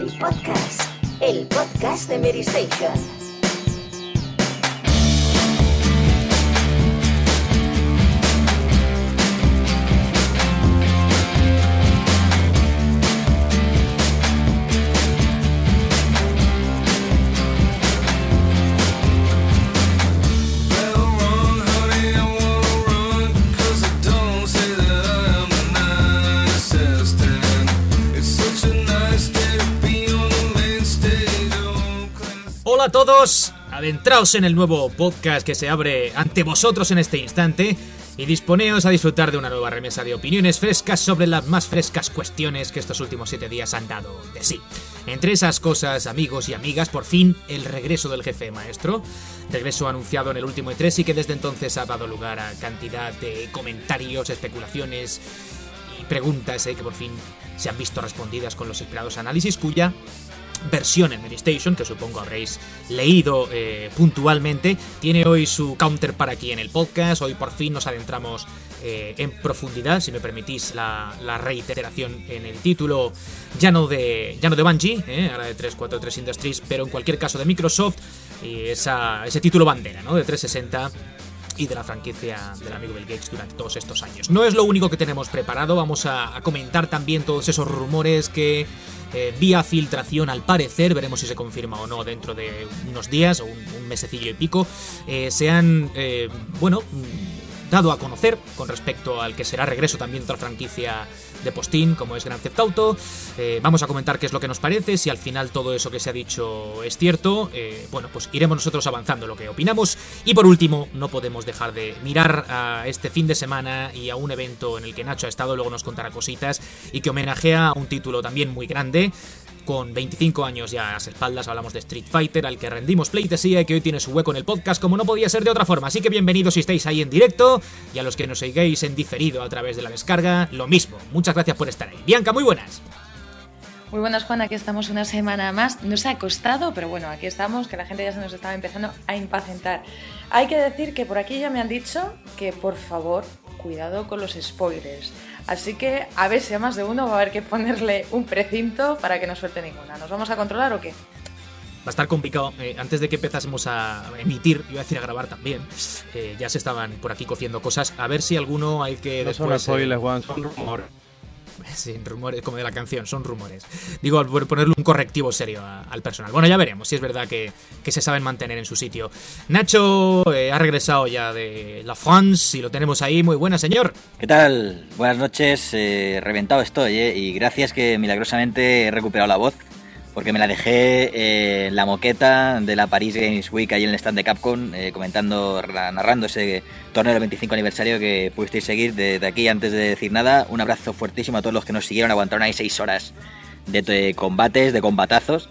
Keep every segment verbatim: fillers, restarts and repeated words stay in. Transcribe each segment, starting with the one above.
Gaming Podcast, el podcast de Medistation. Hola a todos, adentraos en el nuevo podcast que se abre ante vosotros en este instante y disponeos a disfrutar de una nueva remesa de opiniones frescas sobre las más frescas cuestiones que estos últimos siete días han dado de sí. Entre esas cosas, amigos y amigas, por fin el regreso del jefe maestro, regreso anunciado en el último E tres y que desde entonces ha dado lugar a cantidad de comentarios, especulaciones y preguntas eh, que por fin se han visto respondidas con los esperados análisis, cuya versión en Medistation, que supongo habréis leído eh, puntualmente, tiene hoy su counterpart aquí en el podcast. Hoy por fin nos adentramos eh, en profundidad, si me permitís la, la reiteración en el título, ya no de, ya no de Bungie, eh, ahora de trescientos cuarenta y tres Industries, pero en cualquier caso de Microsoft, y esa, ese título bandera, ¿no?, de trescientos sesenta y de la franquicia del amigo Bill Gates durante todos estos años. No es lo único que tenemos preparado, vamos a, a comentar también todos esos rumores que eh, vía filtración al parecer, veremos si se confirma o no dentro de unos días o un, un mesecillo y pico, eh, se han, eh, bueno, dado a conocer con respecto al que será regreso también de otra franquicia de postín como es Grand Theft Auto. Eh, vamos a comentar qué es lo que nos parece, si al final todo eso que se ha dicho es cierto. Eh, bueno, pues iremos nosotros avanzando lo que opinamos. Y por último, no podemos dejar de mirar a este fin de semana y a un evento en el que Nacho ha estado, luego nos contará cositas, y que homenajea a un título también muy grande. Con veinticinco años ya a las espaldas, hablamos de Street Fighter, al que rendimos pleitesía y que hoy tiene su hueco en el podcast como no podía ser de otra forma. Así que bienvenidos si estáis ahí en directo, y a los que nos seguís en diferido a través de la descarga, lo mismo. Muchas gracias por estar ahí. Bianca, muy buenas. Muy buenas, Juan, aquí estamos una semana más. Nos ha costado, pero bueno, aquí estamos, que la gente ya se nos estaba empezando a impacientar. Hay que decir que por aquí ya me han dicho que, por favor, cuidado con los spoilers. Así que, a ver si a más de uno va a haber que ponerle un precinto para que no suelte ninguna. ¿Nos vamos a controlar o qué? Va a estar complicado. Eh, antes de que empezásemos a emitir, iba a decir a grabar también, eh, ya se estaban por aquí cociendo cosas. A ver si alguno hay que no después... son spoilers, Juan, son rumores. Sí, rumores, como de la canción, son rumores. Digo, por ponerle un correctivo serio a, al personal. Bueno, ya veremos si es verdad que, que se saben mantener en su sitio. Nacho eh, ha regresado ya de la France y lo tenemos ahí. Muy buena, señor. ¿Qué tal? Buenas noches. Eh, reventado estoy, ¿eh? Y gracias que milagrosamente he recuperado la voz, porque me la dejé eh, en la moqueta de la Paris Games Week, ahí en el stand de Capcom, eh, comentando, narrando ese torneo del veinticinco aniversario que pudisteis seguir desde aquí. Antes de decir nada, un abrazo fuertísimo a todos los que nos siguieron, aguantaron ahí seis horas de, de combates, de combatazos,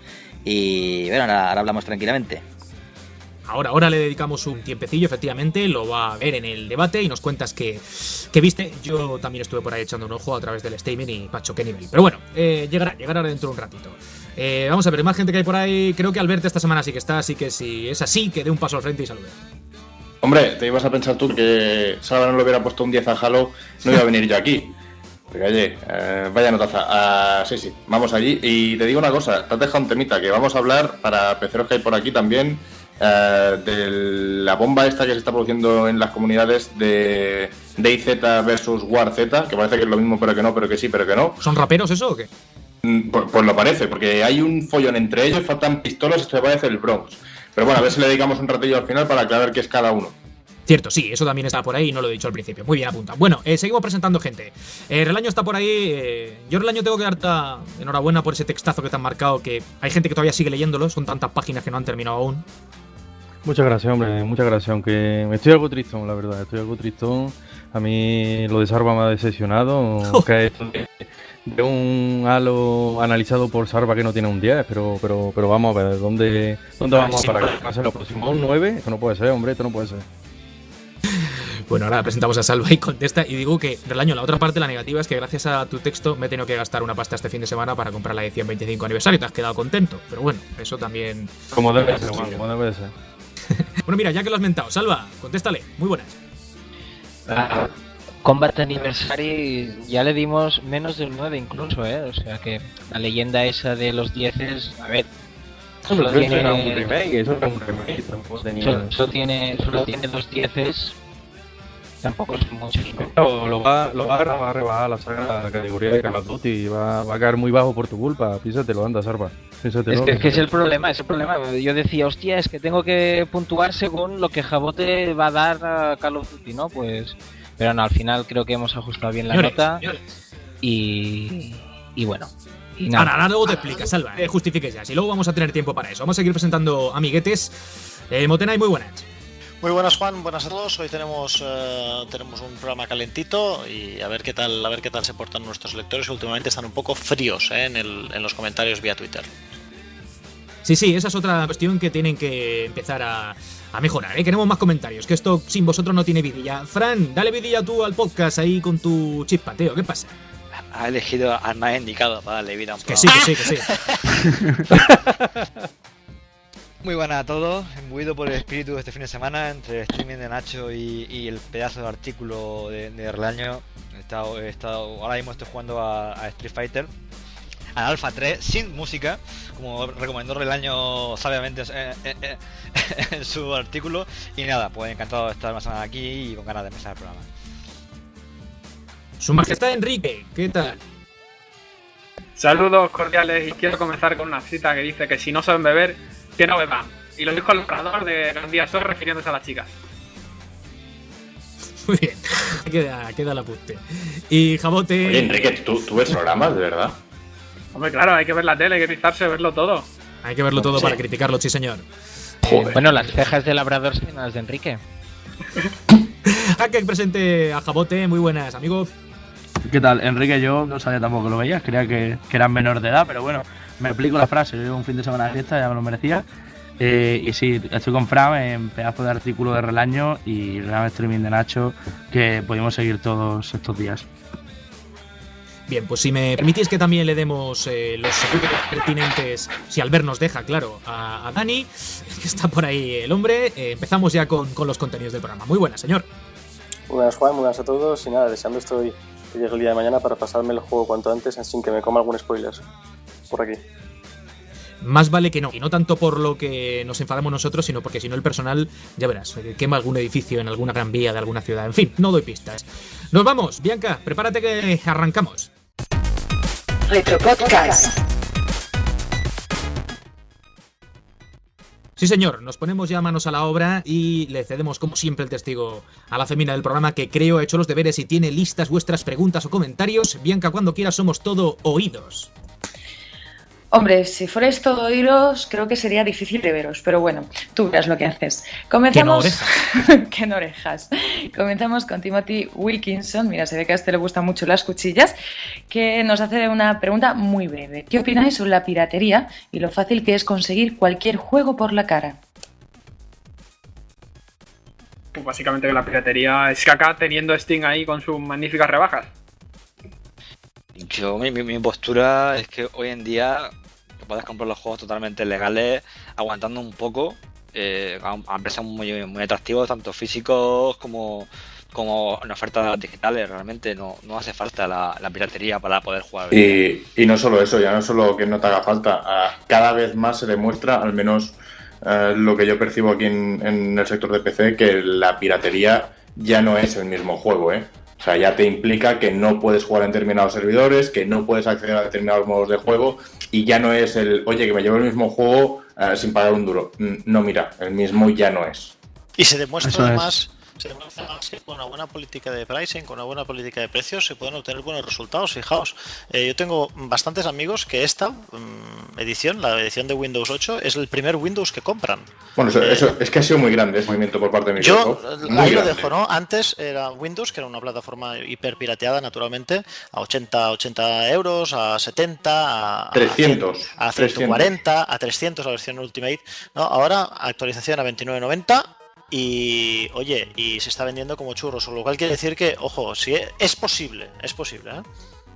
y bueno, ahora, ahora hablamos tranquilamente. Ahora, ahora le dedicamos un tiempecillo, efectivamente, lo va a ver en el debate y nos cuentas que, que viste. Yo también estuve por ahí echando un ojo a través del streaming y macho, qué nivel. Pero bueno, eh, llegará, llegará dentro de un ratito. Eh, vamos a ver, más gente que hay por ahí. Creo que Alberto esta semana sí que está, así que si es así, que dé un paso al frente y salude. Hombre, te ibas a pensar tú que Salva no le hubiera puesto un diez a Halo, no iba a venir yo aquí. Porque oye, eh, vaya notaza. Uh, sí, sí, vamos allí. Y te digo una cosa, te has dejado un temita, que vamos a hablar, para peceros que hay por aquí también, uh, de la bomba esta que se está produciendo en las comunidades de DayZ versus WarZ, que parece que es lo mismo pero que no, pero que sí, pero que no. ¿Son raperos eso o qué? Pues, pues lo parece, porque hay un follón entre ellos, faltan pistolas, esto me parece el Bronx. Pero bueno, a ver si le dedicamos un ratillo al final para aclarar qué es cada uno. Cierto, sí, eso también está por ahí y no lo he dicho al principio. Muy bien apuntado. Bueno, eh, seguimos presentando gente. Eh, Relaño está por ahí. Eh, yo, Relaño, tengo que darte enhorabuena por ese textazo que te han marcado, que hay gente que todavía sigue leyéndolo, son tantas páginas que no han terminado aún. Muchas gracias, hombre, muchas gracias, aunque me estoy algo tristón, la verdad, estoy algo tristón. A mí lo de Sarva me ha decepcionado, oh. que esto de, de un Halo analizado por Sarva que no tiene un diez, pero pero pero vamos a ver, ¿dónde, dónde vamos sí, a parar? ¿Va a ser lo próximo? ¿Un nueve? Esto no puede ser, hombre, esto no puede ser. Bueno, ahora presentamos a Salva y contesta, y digo que, Relaño, la otra parte, la negativa, es que gracias a tu texto me he tenido que gastar una pasta este fin de semana para comprar la edición veinticinco aniversario, te has quedado contento, pero bueno, eso también... Como debe ser, Juan, como debe ser. Bueno, mira, ya que lo has mentado, Salva, contéstale, muy buenas. Ah, Combat Anniversary ya le dimos menos del nueve incluso, ¿eh? O sea que la leyenda esa de los diez es... A ver... Solo Eso tiene... era un remake, eso era un remake, tampoco tenía... Solo, solo tiene, solo tiene dos dieces. Tampoco es mucho. Lo, lo, va, lo va a rebajar la saga, la categoría de Call of Duty y va, va a caer muy bajo por tu culpa. Písatelo, anda, Sarva. Písatelo. Es que, es que es el problema, es el problema. Yo decía, hostia, es que tengo que puntuar según lo que Jabote va a dar a Call of Duty, ¿no? Pues... Pero no, al final creo que hemos ajustado bien la Señores, nota. señores. Y... Y bueno. Y nada. Ahora, ahora luego te explicas, Salva. Eh, justifiques ya. Si luego vamos a tener tiempo para eso. Vamos a seguir presentando amiguetes. Eh, Motenay, muy buenas. Muy buenas, Juan, buenas a todos. Hoy tenemos uh, tenemos un programa calentito y a ver qué tal a ver qué tal se portan nuestros lectores, que últimamente están un poco fríos ¿eh? en, el, en los comentarios vía Twitter. Sí, sí, esa es otra cuestión que tienen que empezar a, a mejorar, ¿eh? Queremos más comentarios, que esto sin vosotros no tiene vidilla. Fran, dale vidilla tú al podcast ahí con tu chispateo, ¿qué pasa? Ha elegido al más indicado para darle vida a un Que sí, que sí, que sí. Muy buenas a todos, imbuido por el espíritu de este fin de semana entre el streaming de Nacho y, y el pedazo de artículo de, de Relaño. He estado, he estado, ahora mismo estoy jugando a, a Street Fighter, al Alpha tres, sin música, como recomendó Relaño sabiamente en, en, en su artículo. Y nada, pues encantado de estar más semana aquí y con ganas de empezar el programa. Su Majestad Enrique, ¿qué tal? Saludos cordiales y quiero comenzar con una cita que dice que si no saben beber, que no beban. Y lo dijo el orador de Gandía Sol refiriéndose a las chicas. Muy bien, queda, queda el apunte. Y Jabote... Oye, Enrique, ¿tú, ¿tú ves programas, de verdad? Hombre, claro, hay que ver la tele, hay que rizarse, verlo todo. Hay que verlo todo Sí. para criticarlo, sí señor. Eh, bueno, las cejas de labrador son las de Enrique. A que presente a Jabote, muy buenas, amigo. ¿Qué tal? Enrique, yo no sabía tampoco que lo veías, creía que, que eras menor de edad, pero bueno, me explico la frase, yo llevo un fin de semana de fiesta, ya me lo merecía. Eh, y sí, estoy con Fran en pedazo de artículo de Relaño y gran streaming de Nacho que pudimos seguir todos estos días. Bien, pues si me permitís que también le demos eh, los saludos pertinentes, si Albert nos deja, claro, a, a Dani, que está por ahí el hombre. Eh, empezamos ya con, con los contenidos del programa. Muy buenas, señor. Muy buenas, Juan, muy buenas a todos y nada, deseando estoy que llegue el día de mañana para pasarme el juego cuanto antes sin que me coma algún spoiler por aquí. Más vale que no, y no tanto por lo que nos enfadamos nosotros, sino porque si no el personal, ya verás, quema algún edificio en alguna gran vía de alguna ciudad. En fin, no doy pistas. Nos vamos, Bianca, prepárate que arrancamos. Retropodcast. Sí, señor, nos ponemos ya manos a la obra y le cedemos, como siempre, el testigo a la femina del programa, que creo ha hecho los deberes y tiene listas vuestras preguntas o comentarios. Bianca, cuando quieras, somos todo oídos. Hombre, si fuerais todo oídos, creo que sería difícil de veros, pero bueno, tú verás lo que haces. Comenzamos... ¡Qué no orejas! Comenzamos con Timothy Wilkinson, mira, se ve que a este le gustan mucho las cuchillas, que nos hace una pregunta muy breve. ¿Qué opináis sobre la piratería y lo fácil que es conseguir cualquier juego por la cara? Pues básicamente que la piratería es caca teniendo Steam ahí con sus magníficas rebajas. Yo, mi, mi, mi postura es que hoy en día que puedes comprar los juegos totalmente legales, aguantando un poco, eh, a, a precios muy, muy atractivos, tanto físicos como, como en ofertas digitales. Realmente no, no hace falta la, la piratería para poder jugar. Y, y no solo eso, ya no solo que no te haga falta, a, cada vez más se demuestra, al menos eh, lo que yo percibo aquí en, en el sector de P C, que la piratería ya no es el mismo juego, ¿eh? O sea, ya te implica que no puedes jugar en determinados servidores, que no puedes acceder a determinados modos de juego y ya no es el, oye, que me llevo el mismo juego uh, sin pagar un duro. No, mira, el mismo ya no es. Y se demuestra Eso además... Se demuestra además que con una buena política de pricing, con una buena política de precios, se pueden obtener buenos resultados. Fijaos, eh, yo tengo bastantes amigos que esta um, edición, la edición de Windows ocho, es el primer Windows que compran. Bueno, eso, eh, eso es que ha sido muy grande ese movimiento por parte de Microsoft. Yo muy ahí lo grande. dejo, ¿no? Antes era Windows, que era una plataforma hiper pirateada, naturalmente, a ochenta, ochenta euros, a setenta, a trescientos, a ciento cuarenta, a trescientos la versión Ultimate, ¿no? Ahora actualización a veintinueve noventa. Y oye, y se está vendiendo como churros, lo cual quiere decir que, ojo, sí, es posible, es posible, ¿eh?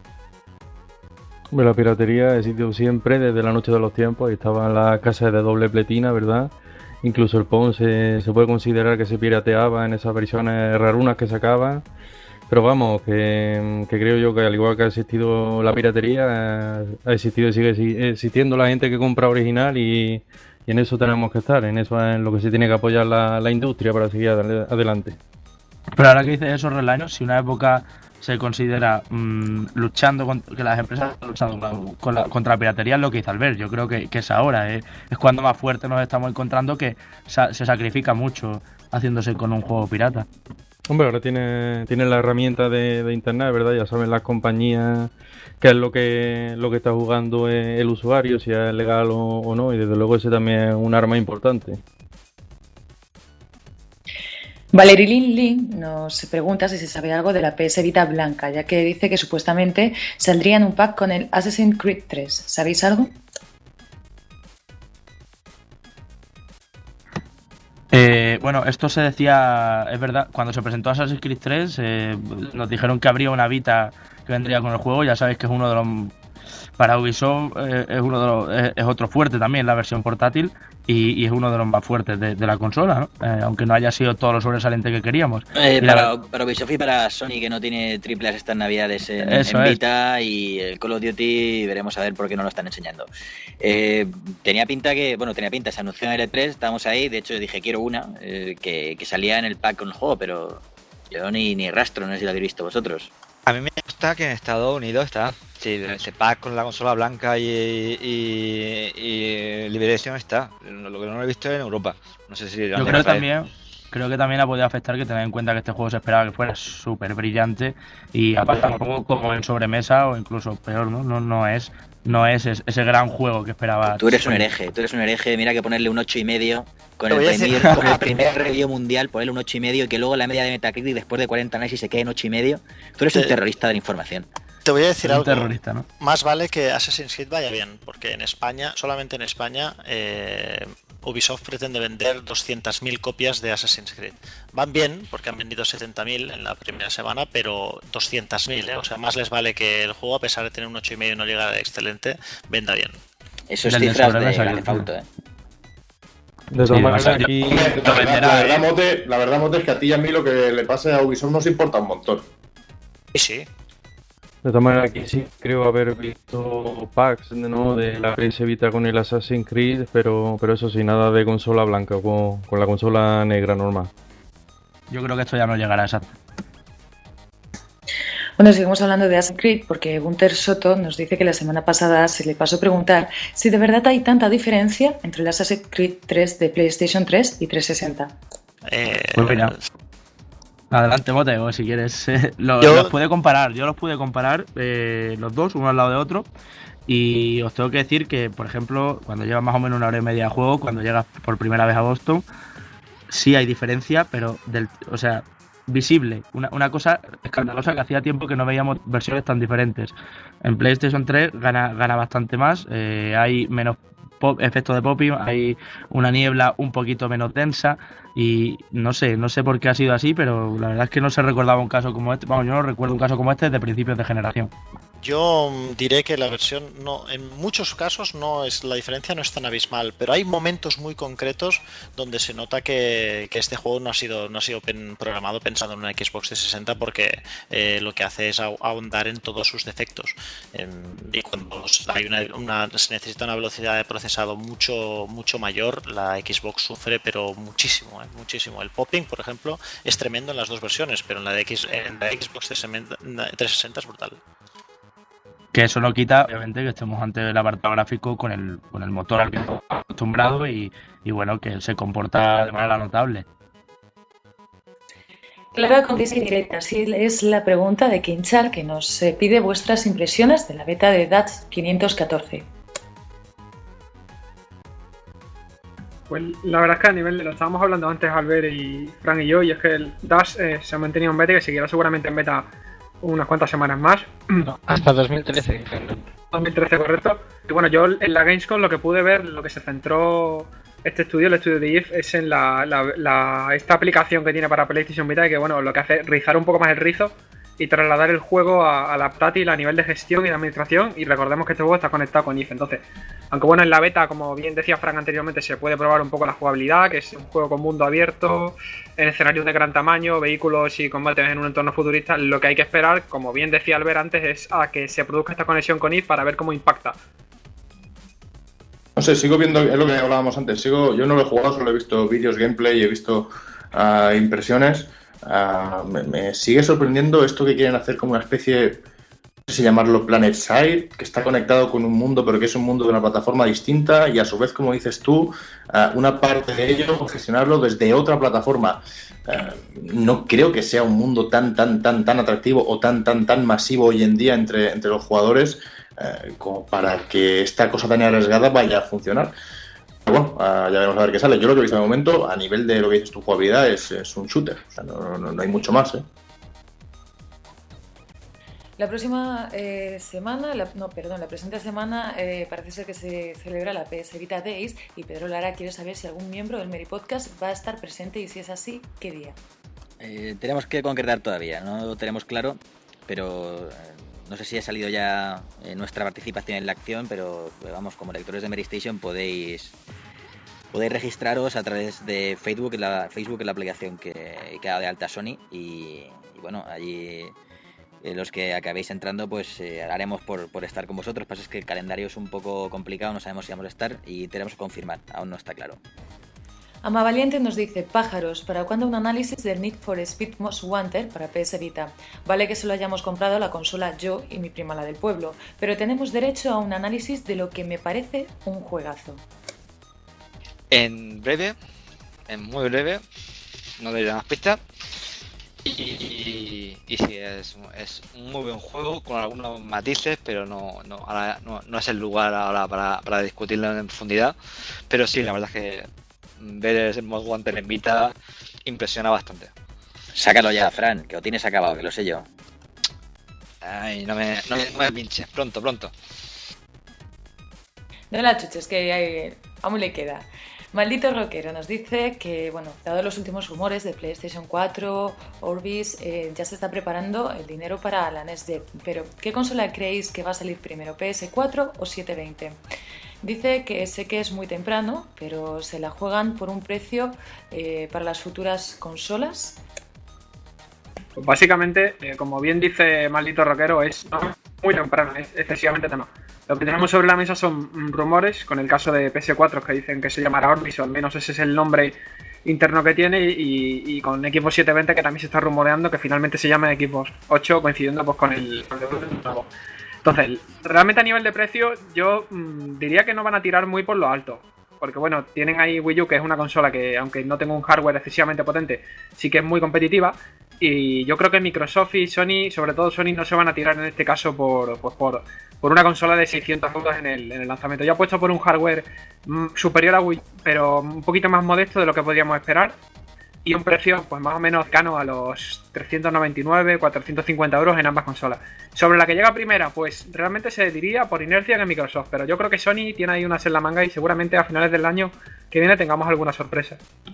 La piratería ha existido siempre desde la noche de los tiempos. Ahí estaban las casas de doble pletina, ¿verdad? Incluso el P O N se, se puede considerar que se pirateaba en esas versiones rarunas que sacaban. Pero vamos, que, que creo yo que al igual que ha existido la piratería, ha existido y sigue existiendo la gente que compra original y, y en eso tenemos que estar, en eso es en lo que se tiene que apoyar la, la industria para seguir adelante. Pero ahora que dices eso, Relaño, si una época se considera mmm, luchando con, que las empresas están luchando con la, contra la piratería, es lo que hizo Albert. Yo creo que, que es ahora, ¿eh? Es cuando más fuerte nos estamos encontrando, que sa- se sacrifica mucho haciéndose con un juego pirata. Hombre, ahora tiene, tiene la herramienta de, de internet, ¿verdad? Ya saben las compañías qué es lo que lo que está jugando el usuario, si es legal o, o no, y desde luego ese también es un arma importante. Valerie Lin Lin nos pregunta si se sabe algo de la P S Vita blanca, ya que dice que supuestamente saldría en un pack con el Assassin's Creed tres. ¿Sabéis algo? Eh, bueno, esto se decía, es verdad, cuando se presentó Assassin's Creed tres, eh, nos dijeron que habría una Vita que vendría con el juego. Ya sabéis que es uno de los, para Ubisoft eh, es uno de los, es, es otro fuerte también la versión portátil y, y es uno de los más fuertes de, de la consola, ¿no? Eh, aunque no haya sido todo lo sobresaliente que queríamos. Eh, la, para, para Ubisoft y para Sony, que no tiene triples estas navidades en, en Vita, y el Call of Duty veremos a ver por qué no lo están enseñando. Eh, tenía pinta que, bueno, tenía pinta, se anunció en el E tres, estábamos ahí, de hecho dije quiero una, eh, que, que salía en el pack con el juego, pero yo ni, ni rastro, no sé si lo habéis visto vosotros. A mí me gusta que en Estados Unidos está, sí, ese pack con la consola blanca y, y, y Liberation está, lo que no lo he visto en Europa, no sé si... Yo creo también... Creo que también ha podido afectar que tener en cuenta que este juego se esperaba que fuera súper brillante y aparte como, como en sobremesa o incluso peor, ¿no? No, no es no es ese gran juego que esperaba. Tú eres un hereje, tú eres un hereje, mira que ponerle un ocho y medio con el primer, con el primer review mundial, ponerle un ocho y medio y que luego la media de Metacritic después de cuarenta análisis se quede en ocho y medio. Tú eres un terrorista de la información. Te voy a decir algo, terrorista, ¿no? Más vale que Assassin's Creed vaya bien, porque en España, solamente en España, eh, Ubisoft pretende vender doscientas mil copias de Assassin's Creed. Van bien, porque han vendido setenta mil en la primera semana, pero doscientas mil, ¿eh? O sea, más les vale que el juego, a pesar de tener un ocho y medio y una liga excelente, venda bien. Eso es cifras de Grand Theft Auto, ¿eh? De todas maneras, aquí... La verdad, la, verdad, Mote, la verdad, Mote, es que a ti y a mí lo que le pase a Ubisoft nos importa un montón. Sí, sí. De todas maneras, aquí sí creo haber visto packs, ¿no?, de la P S Vita con el Assassin's Creed, pero, pero eso sí, nada de consola blanca, con, con la consola negra normal. Yo creo que esto ya no llegará a esa. Bueno, seguimos hablando de Assassin's Creed porque Gunter Soto nos dice que la semana pasada se le pasó preguntar si de verdad hay tanta diferencia entre el Assassin's Creed tres de PlayStation tres y trescientos sesenta. Eh... Pues mira. Adelante, Moteo, si quieres. Eh, lo, yo... Los pude comparar, yo los pude comparar, eh, los dos, uno al lado de otro. Y os tengo que decir que, por ejemplo, cuando llevas más o menos una hora y media de juego, cuando llegas por primera vez a Boston, sí hay diferencia, pero, del, o sea, visible. Una, una cosa escandalosa que hacía tiempo que no veíamos versiones tan diferentes. En PlayStation tres gana, gana bastante más, eh, hay menos pop, efecto de popping, hay una niebla un poquito menos densa y no sé, no sé por qué ha sido así, pero la verdad es que no se recordaba un caso como este, vamos, yo no recuerdo un caso como este de principios de generación. Yo diré que la versión no, en muchos casos no es la diferencia no es tan abismal, pero hay momentos muy concretos donde se nota que, que este juego no ha sido no ha sido pen, programado pensando en una Xbox trescientos sesenta porque eh, lo que hace es ahondar en todos sus defectos. En, y cuando hay una, una, se necesita una velocidad de procesado mucho mucho mayor, la Xbox sufre pero muchísimo, eh, muchísimo. El popping, por ejemplo, es tremendo en las dos versiones, pero en la de X, en la Xbox trescientos sesenta es brutal. Que eso no quita, obviamente, que estemos ante el apartado gráfico con el, con el motor al que estamos acostumbrados y, y bueno, que se comporta de manera notable. Clara Condesa y directa, sí, es la pregunta de Kinchar que nos pide vuestras impresiones de la beta de Dash quinientos catorce. Pues la verdad es que a nivel de lo estábamos hablando antes Albert y Fran y yo, y es que el Dash eh, se ha mantenido en beta y que seguirá seguramente en beta unas cuantas semanas más. No, hasta dos mil trece. dos mil trece, correcto. Y bueno, yo en la Gamescom lo que pude ver, lo que se centró este estudio, el estudio de I F, es en la, la, la esta aplicación que tiene para PlayStation Vita y que bueno, lo que hace es rizar un poco más el rizo y trasladar el juego a, a la táctil a nivel de gestión y de administración. Y recordemos que este juego está conectado con I F E. Entonces, aunque bueno, en la beta, como bien decía Frank anteriormente, se puede probar un poco la jugabilidad, que es un juego con mundo abierto, en escenarios de gran tamaño, vehículos y combates en un entorno futurista. Lo que hay que esperar, como bien decía Albert antes, es a que se produzca esta conexión con I F E para ver cómo impacta. No sé, sigo viendo, es lo que hablábamos antes, sigo, yo no lo he jugado, solo he visto vídeos, gameplay, he visto uh, impresiones. Uh, me, me sigue sorprendiendo esto que quieren hacer como una especie, no sé si llamarlo Planet Side, que está conectado con un mundo, pero que es un mundo de una plataforma distinta y a su vez, como dices tú, uh, una parte de ello gestionarlo desde otra plataforma. Uh, no creo que sea un mundo tan, tan, tan, tan atractivo o tan, tan, tan masivo hoy en día entre, entre los jugadores uh, como para que esta cosa tan arriesgada vaya a funcionar. Bueno, uh, ya veremos a ver qué sale. Yo lo que he visto de momento, a nivel de lo que dices tu jugabilidad, es, es un shooter. O sea, no, no, no hay mucho más, ¿eh? La próxima eh, semana, la, no, perdón, la presente semana eh, parece ser que se celebra la P S Vita Days y Pedro Lara quiere saber si algún miembro del Meri Podcast va a estar presente y si es así, ¿qué día? Eh, tenemos que concretar todavía, no lo tenemos claro, pero... Eh, no sé si ha salido ya eh, nuestra participación en la acción, pero vamos, como lectores de Meri Station podéis podéis registraros a través de Facebook, la Facebook es la aplicación que, que ha de alta Sony y, y bueno, allí eh, los que acabéis entrando pues eh, haremos por, por estar con vosotros. Lo que pasa es que el calendario es un poco complicado, no sabemos si vamos a estar y tenemos que confirmar, aún no está claro. Ama Valiente nos dice, pájaros, ¿para cuándo un análisis del Need for Speed Most Wanted para P S Vita? Vale que se lo hayamos comprado a la consola yo y mi prima la del pueblo, pero tenemos derecho a un análisis de lo que me parece un juegazo. En breve, en muy breve, no diré más pistas. Y, y, y sí, es, es un muy buen juego con algunos matices, pero no, no, ahora no, no es el lugar ahora para, para discutirlo en profundidad. Pero sí, la verdad es que ver el Most Wanted en Vita impresiona bastante. Sácalo ya, Fran, que lo tienes acabado, que lo sé yo. Ay, no me, no me, no me pinches, pronto, pronto. No la chuches, que hay, aún le queda. Maldito Rockero nos dice que, bueno, dado los últimos rumores de PlayStation cuatro, Orbis, eh, ya se está preparando el dinero para la Next Gen. Pero, ¿qué consola creéis que va a salir primero, P S cuatro o setecientos veinte? Dice que sé que es muy temprano, pero se la juegan por un precio eh, para las futuras consolas. Pues básicamente, eh, como bien dice Maldito Rockero, es muy temprano, es excesivamente temprano. Lo que tenemos sobre la mesa son rumores, con el caso de P S cuatro que dicen que se llamará Orbis, o al menos ese es el nombre interno que tiene, y, y con Xbox setecientos veinte que también se está rumoreando que finalmente se llama Xbox ocho, coincidiendo pues con el nuevo. Entonces, realmente a nivel de precio, yo mmm, diría que no van a tirar muy por lo alto. Porque bueno, tienen ahí Wii U, que es una consola que, aunque no tenga un hardware excesivamente potente, sí que es muy competitiva. Y yo creo que Microsoft y Sony, sobre todo Sony, no se van a tirar en este caso por, pues por, por una consola de seiscientos euros en el, en el lanzamiento. Yo apuesto por un hardware mmm, superior a Wii, pero un poquito más modesto de lo que podríamos esperar. Y un precio pues más o menos cercano a los trescientos noventa y nueve, cuatrocientos cincuenta euros en ambas consolas. Sobre la que llega primera, pues realmente se diría por inercia que Microsoft, pero yo creo que Sony tiene ahí unas en la manga y seguramente a finales del año que viene tengamos alguna sorpresa.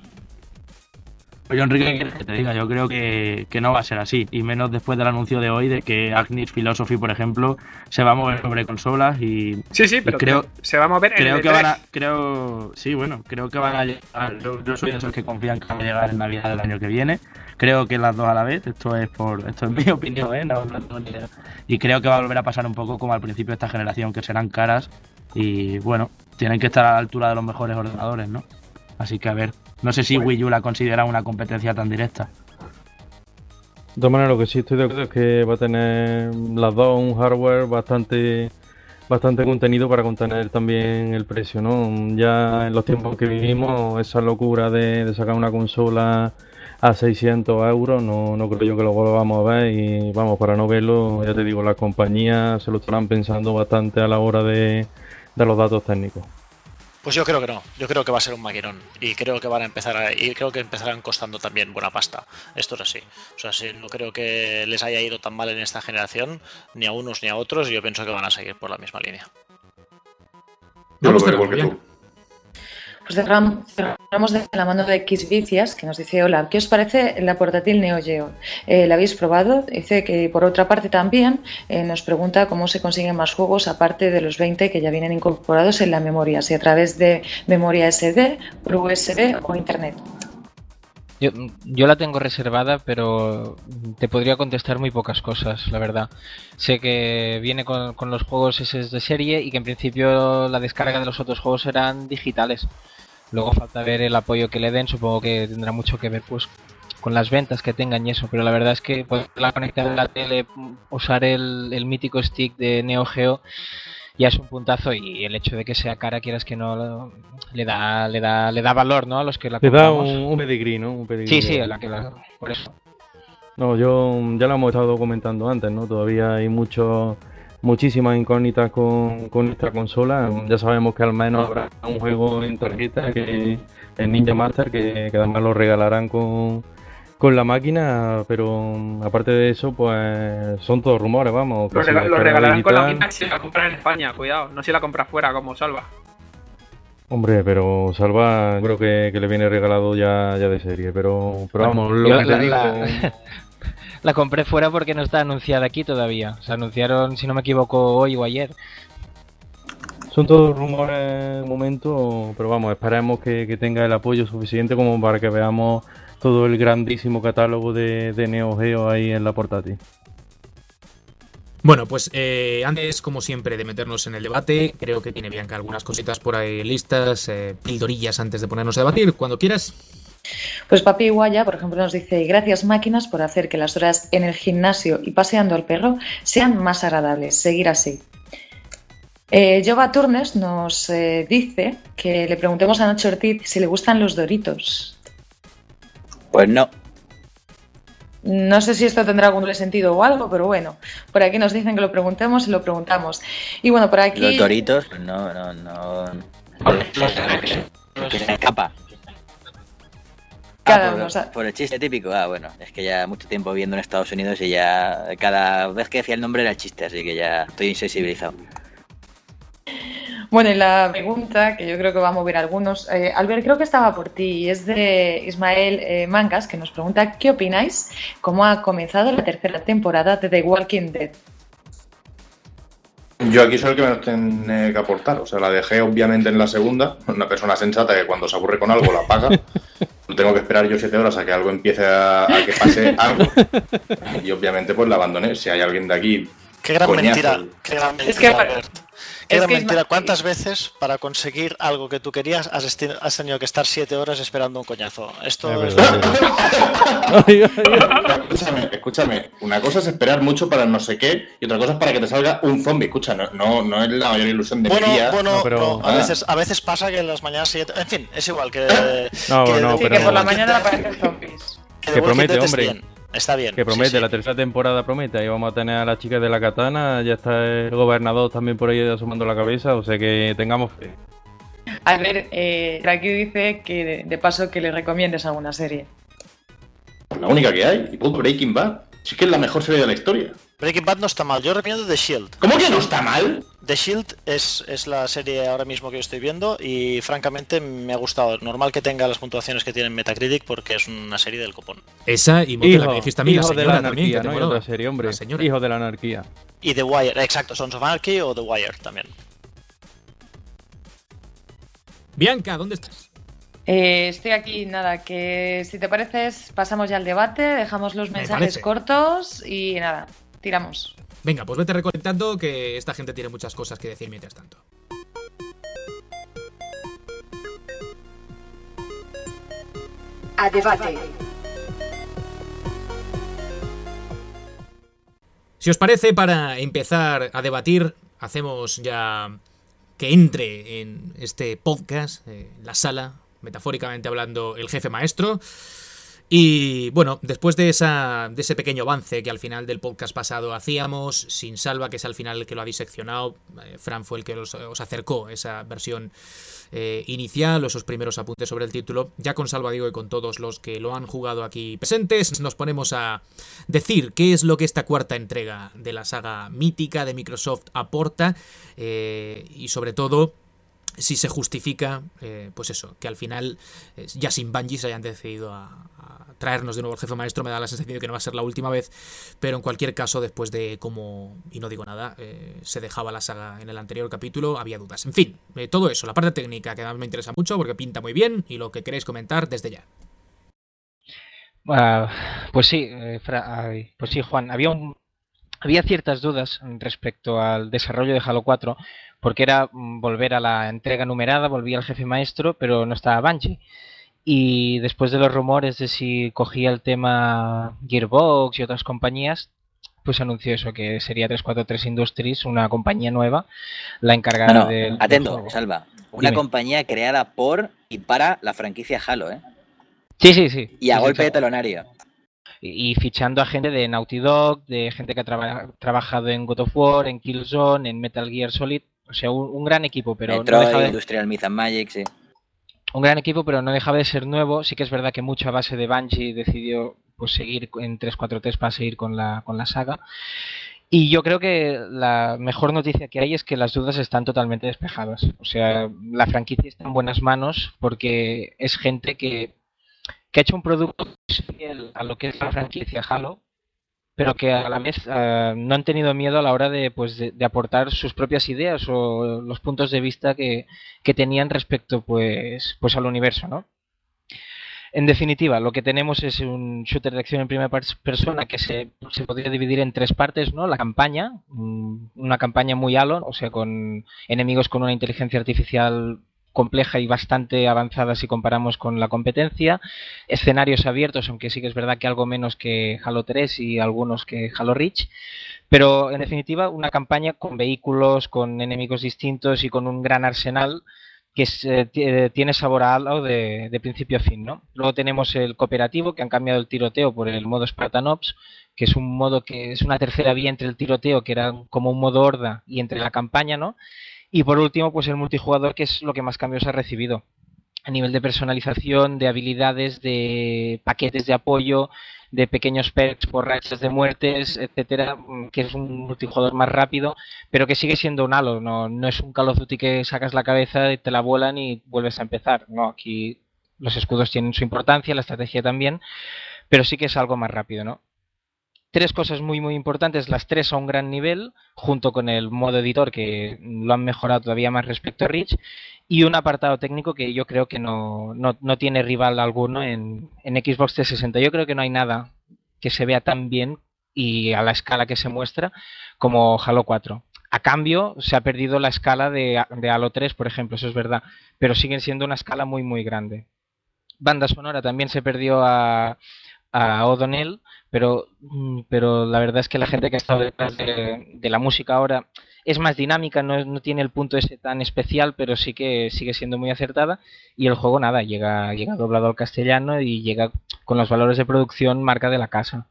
Oye, Enrique, ¿qué quieres que te diga? Yo creo que, que no va a ser así, y menos después del anuncio de hoy de que Agnes Philosophy, por ejemplo, se va a mover sobre consolas y... Sí, sí, pero creo, se va a mover en creo el que van a, creo Sí, bueno, creo que van a llegar... Yo, yo soy de esos que confían que van a llegar en Navidad del año que viene. Creo que las dos a la vez, esto es por esto es mi opinión, ¿eh? No, no tengo ni idea. Y creo que va a volver a pasar un poco como al principio de esta generación, que serán caras y, bueno, tienen que estar a la altura de los mejores ordenadores, ¿no? Así que a ver, no sé si Wii U la considera una competencia tan directa. De todas maneras, lo que sí estoy de acuerdo es que va a tener las dos un hardware bastante bastante contenido para contener también el precio, ¿no? Ya en los tiempos que vivimos, esa locura de, de sacar una consola a seiscientos euros, no, no creo yo que lo volvamos a ver. Y vamos, para no verlo, ya te digo, las compañías se lo estarán pensando bastante a la hora de, de los datos técnicos. Pues yo creo que no, yo creo que va a ser un maquinón y creo que van a empezar a, y creo que empezarán costando también buena pasta. Esto es así. O sea, sí, no creo que les haya ido tan mal en esta generación, ni a unos ni a otros, y yo pienso que van a seguir por la misma línea. Yo lo veo igual que tú. Pues cerramos, cerramos de la mano de Xvicias, que nos dice: hola, ¿qué os parece la portátil Neo Geo? Eh, ¿La habéis probado? Dice que por otra parte también eh, nos pregunta cómo se consiguen más juegos aparte de los veinte que ya vienen incorporados en la memoria, si a través de memoria ese de, por U S B o internet. Yo, yo la tengo reservada, pero te podría contestar muy pocas cosas, la verdad. Sé que viene con, con los juegos esos de serie y que en principio la descarga de los otros juegos eran digitales. Luego falta ver el apoyo que le den, supongo que tendrá mucho que ver pues con las ventas que tengan y eso, pero la verdad es que poderla conectar en la tele, usar el, el mítico stick de Neo Geo ya es un puntazo, y el hecho de que sea cara, quieras que no, le da le da le da valor, ¿no?, a los que la le da compramos. un, un pedigrí, ¿no? Un pedigrí. Sí, sí, la que la, por eso. No, yo ya lo hemos estado comentando antes, ¿no? Todavía hay muchos muchísimas incógnitas con, con esta consola. Ya sabemos que al menos habrá un juego en tarjeta, que el Ninja Master, que, que además lo regalarán con con la máquina, pero aparte de eso, pues son todos rumores, vamos. Lo, rega lo regalarán con la máquina si la compras en España, cuidado, no si la compras fuera como Salva. Hombre, pero Salva creo que, que le viene regalado ya, ya de serie, pero, pero vamos, lo Yo que la, te digo... la, la compré fuera porque no está anunciada aquí todavía. Se anunciaron, si no me equivoco, hoy o ayer. Son todos rumores de momento, pero vamos, esperemos que, que tenga el apoyo suficiente como para que veamos todo el grandísimo catálogo de, de Neo Geo ahí en la portátil. Bueno, pues eh, antes, como siempre, de meternos en el debate, creo que tiene Bianca algunas cositas por ahí listas, eh, pildorillas antes de ponernos a debatir, cuando quieras. Pues Papi Guaya, por ejemplo, nos dice: gracias máquinas por hacer que las horas en el gimnasio y paseando al perro sean más agradables, seguir así. Eh, Jova Turnes nos eh, dice que le preguntemos a Nacho Ortiz si le gustan los Doritos. Pues no. No sé si esto tendrá algún doble sentido o algo, pero bueno, por aquí nos dicen que lo preguntemos y lo preguntamos. Y bueno, por aquí... Los Doritos, no, no, no... Que se escapa. Cada ah, por, uno, o sea... por el chiste típico, ah, bueno, es que ya mucho tiempo viviendo en Estados Unidos y ya cada vez que decía el nombre era el chiste, así que ya estoy insensibilizado. Bueno, y la pregunta, que yo creo que va a mover a algunos, eh, Albert, creo que estaba por ti, y es de Ismael eh, Mangas, que nos pregunta: ¿qué opináis? ¿Cómo ha comenzado la tercera temporada de The Walking Dead? Yo aquí soy el que menos tiene que aportar, o sea, la dejé obviamente en la segunda, una persona sensata que cuando se aburre con algo la apaga. No tengo que esperar yo siete horas a que algo empiece a, a que pase algo, y obviamente pues la abandoné. Si hay alguien de aquí... Qué gran coñazo. mentira, qué gran mentira, es que, Albert. Qué es gran que mentira. Isma... ¿Cuántas veces para conseguir algo que tú querías has, esti- has tenido que estar siete horas esperando un coñazo? Esto es es... verdad. escúchame, escúchame, una cosa es esperar mucho para no sé qué y otra cosa es para que te salga un zombie. Escucha, no, no, no es la mayor ilusión de Bueno, mi día. bueno, No, pero- no, a, Ah. veces, a veces pasa que en las mañanas siguientes... En fin, es igual que... No, que no, Sí, pero- que por la The mañana Walking Dead- aparecen zombies. que The Que Walking promete, Dead es hombre. bien, está bien. Que promete, sí, sí. la tercera temporada promete. Ahí vamos a tener a la chica de la katana, ya está el gobernador también por ahí asomando la cabeza, o sea que tengamos fe. A ver, eh, aquí dice que de, de paso que le recomiendes alguna serie. La única que hay, y punto. Breaking Bad. Sí que es la mejor serie de la historia. Breaking Bad no está mal, yo recomiendo The Shield. ¿Cómo que no está mal? The Shield es, es la serie ahora mismo que yo estoy viendo y francamente me ha gustado. Normal que tenga las puntuaciones que tiene en Metacritic porque es una serie del copón. Esa y Monte, la Hijo, que dijiste a mí, la hijo de señora la también, que anarquía, te no hay moló. otra serie, hombre. La señora. Hijo de la anarquía. Y The Wire, exacto, Sons of Anarchy o The Wire también. Bianca, ¿dónde estás? Eh, estoy aquí, nada, que si te pareces pasamos ya al debate, dejamos los Me mensajes parece. cortos y nada, tiramos. Venga, pues vete recolectando, que esta gente tiene muchas cosas que decir mientras tanto. A debate. Si os parece, para empezar a debatir, hacemos ya que entre en este podcast, eh, la sala, metafóricamente hablando, el jefe maestro. Y bueno, después de, esa, de ese pequeño avance que al final del podcast pasado hacíamos, sin Salva, que es al final el que lo ha diseccionado, eh, Fran fue el que os, os acercó esa versión eh, inicial o esos primeros apuntes sobre el título. Ya con Salva digo y con todos los que lo han jugado aquí presentes, nos ponemos a decir qué es lo que esta cuarta entrega de la saga mítica de Microsoft aporta eh, y sobre todo si se justifica, eh, pues eso, que al final, eh, ya sin Bungie, se hayan decidido a, a traernos de nuevo el jefe maestro. Me da la sensación de que no va a ser la última vez, pero en cualquier caso, después de cómo, y no digo nada, eh, se dejaba la saga en el anterior capítulo, había dudas. En fin, eh, todo eso, la parte técnica, que además me interesa mucho porque pinta muy bien, y lo que queréis comentar desde ya. Uh, pues sí, eh, Fra ay, pues sí, Juan, había un, había ciertas dudas respecto al desarrollo de Halo cuatro, porque era mm, volver a la entrega numerada, volvía al jefe maestro, pero no estaba Bungie. Y después de los rumores de si cogía el tema Gearbox y otras compañías, pues anunció eso, que sería trescientos cuarenta y tres Industries, una compañía nueva, la encargada no, no, del, atento, del juego. Salva, una Dime. compañía creada por y para la franquicia Halo, ¿eh? Sí, sí, sí. Y a sí, golpe sí, de telonario. Y, y fichando a gente de Naughty Dog, de gente que ha traba trabajado en God of War, en Killzone, en Metal Gear Solid. O sea, un, un gran equipo, pero Metroid, no deja de... Industrial Might and Magic, sí. Un gran equipo, pero no dejaba de ser nuevo. Sí que es verdad que mucha base de Bungie decidió pues seguir en trescientos cuarenta y tres para seguir con la, con la saga. Y yo creo que la mejor noticia que hay es que las dudas están totalmente despejadas. O sea, la franquicia está en buenas manos porque es gente que, que ha hecho un producto fiel a lo que es la franquicia Halo, pero que a la vez uh, no han tenido miedo a la hora de, pues, de, de aportar sus propias ideas o los puntos de vista que, que tenían respecto pues, pues al universo, ¿no? En definitiva, lo que tenemos es un shooter de acción en primera persona que se, se podría dividir en tres partes, ¿no? La campaña, una campaña muy Halo, o sea, con enemigos con una inteligencia artificial compleja y bastante avanzada si comparamos con la competencia, escenarios abiertos, aunque sí que es verdad que algo menos que Halo tres y algunos que Halo Reach, pero en definitiva una campaña con vehículos, con enemigos distintos y con un gran arsenal que es, eh, tiene sabor a Halo de, de principio a fin, ¿no? Luego tenemos el cooperativo, que han cambiado el tiroteo por el modo Spartan Ops, que es un modo que es una tercera vía entre el tiroteo, que era como un modo horda, y entre la campaña, ¿no? Y por último, pues el multijugador, que es lo que más cambios ha recibido a nivel de personalización, de habilidades, de paquetes de apoyo, de pequeños perks por rachas de muertes, etcétera, que es un multijugador más rápido, pero que sigue siendo un Halo, no, no es un Call of Duty que sacas la cabeza y te la vuelan y vuelves a empezar, no, aquí los escudos tienen su importancia, la estrategia también, pero sí que es algo más rápido, ¿no? Tres cosas muy muy importantes, las tres a un gran nivel, junto con el modo editor que lo han mejorado todavía más respecto a Reach, y un apartado técnico que yo creo que no, no, no tiene rival alguno en, en Xbox trescientos sesenta. Yo creo que no hay nada que se vea tan bien y a la escala que se muestra como Halo cuatro. A cambio, se ha perdido la escala de, de Halo tres, por ejemplo, eso es verdad, pero siguen siendo una escala muy muy grande. Banda sonora también se perdió a... a O'Donnell, pero, pero la verdad es que la gente que ha estado detrás de, de la música ahora es más dinámica, no, no tiene el punto ese tan especial, pero sí que sigue siendo muy acertada, y el juego nada, llega, llega doblado al castellano y llega con los valores de producción marca de la casa.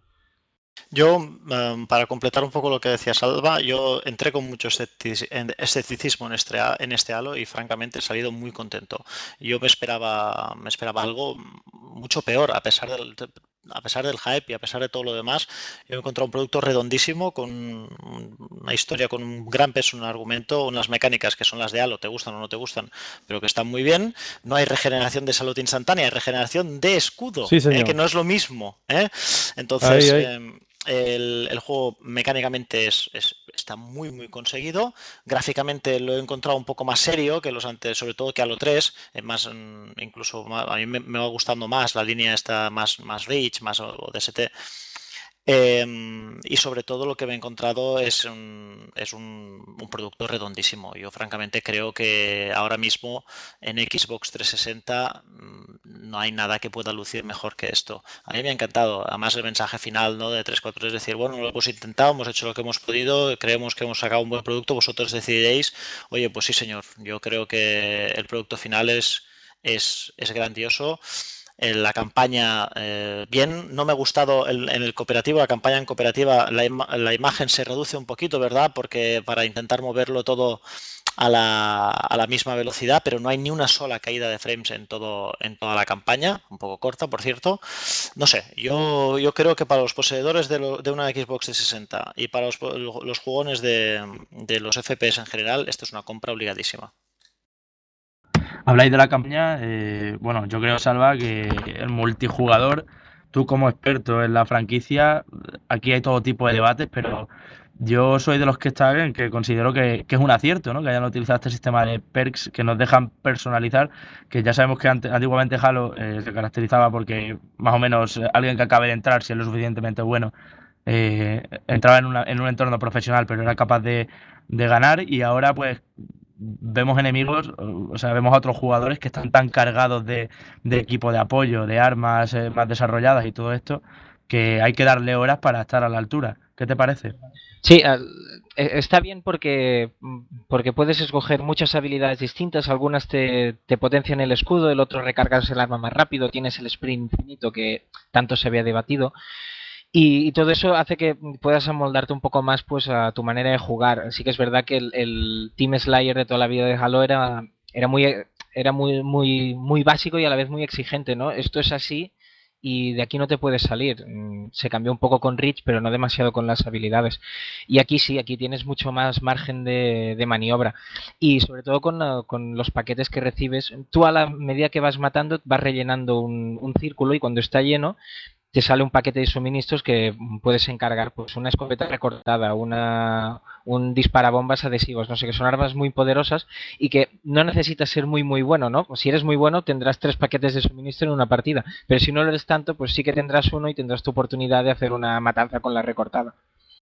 Yo, um, para completar un poco lo que decía Salva, yo entré con mucho escepticismo en este, en este Halo y francamente he salido muy contento. Yo me esperaba, me esperaba algo mucho peor, a pesar del... a pesar del hype y a pesar de todo lo demás, yo he encontrado un producto redondísimo con una historia con un gran peso, un argumento, unas mecánicas que son las de Halo, te gustan o no te gustan, pero que están muy bien. No hay regeneración de salud instantánea, hay regeneración de escudo, sí, ¿eh? Que no es lo mismo, ¿eh? Entonces, ahí, ahí. Eh, el, el juego mecánicamente es, es, está muy muy conseguido. Gráficamente lo he encontrado un poco más serio que los antes, sobre todo que Halo tres, más, incluso más, a mí me, me va gustando más la línea esta más, más Reach, más o D S T. Eh, y sobre todo lo que me he encontrado es un, es un, un producto redondísimo. Yo francamente creo que ahora mismo en Xbox trescientos sesenta no hay nada que pueda lucir mejor que esto. A mí me ha encantado, además el mensaje final, ¿no?, de trescientos cuarenta y tres, es decir, bueno, lo hemos intentado, hemos hecho lo que hemos podido, creemos que hemos sacado un buen producto, vosotros decidiréis. Oye, pues sí señor, yo creo que el producto final es, es, es grandioso. En la campaña, eh, bien, no me ha gustado el, en el cooperativo, la campaña en cooperativa, la, im la imagen se reduce un poquito, ¿verdad? Porque para intentar moverlo todo a la, a la misma velocidad, pero no hay ni una sola caída de frames en, todo, en toda la campaña, un poco corta, por cierto. No sé, yo, yo creo que para los poseedores de, lo, de una Xbox trescientos sesenta y para los, los jugones de, de los F P S en general, esto es una compra obligadísima. Habláis de la campaña, eh, bueno, yo creo, Salva, que el multijugador, tú como experto en la franquicia, aquí hay todo tipo de debates, pero yo soy de los que están, que considero que, que es un acierto, ¿no? Que hayan utilizado este sistema de perks que nos dejan personalizar, que ya sabemos que ante- antiguamente Halo eh, se caracterizaba porque más o menos eh, alguien que acabe de entrar, si es lo suficientemente bueno, eh, entraba en, una- en un entorno profesional, pero era capaz de, de ganar, y ahora pues vemos enemigos, o sea, vemos a otros jugadores que están tan cargados de, de equipo de apoyo, de armas eh, más desarrolladas y todo esto, que hay que darle horas para estar a la altura. ¿Qué te parece? Sí, al- e- está bien porque, porque puedes escoger muchas habilidades distintas, algunas te, te potencian el escudo, el otro recargas el arma más rápido, tienes el sprint infinito que tanto se había debatido. Y, y todo eso hace que puedas amoldarte un poco más pues a tu manera de jugar. Sí que es verdad que el, el Team Slayer de toda la vida de Halo era, era muy era muy muy muy básico y a la vez muy exigente, ¿no? Esto es así y de aquí no te puedes salir. Mm, Se cambió un poco con Reach, pero no demasiado con las habilidades. Y aquí sí, aquí tienes mucho más margen de, de maniobra. Y sobre todo con, uh, con los paquetes que recibes, tú a la medida que vas matando vas rellenando un, un círculo y cuando está lleno te sale un paquete de suministros que puedes encargar, pues una escopeta recortada, una, un disparabombas adhesivos, no sé, que son armas muy poderosas y que no necesitas ser muy muy bueno, ¿no? Pues si eres muy bueno tendrás tres paquetes de suministro en una partida, pero si no lo eres tanto, pues sí que tendrás uno y tendrás tu oportunidad de hacer una matanza con la recortada.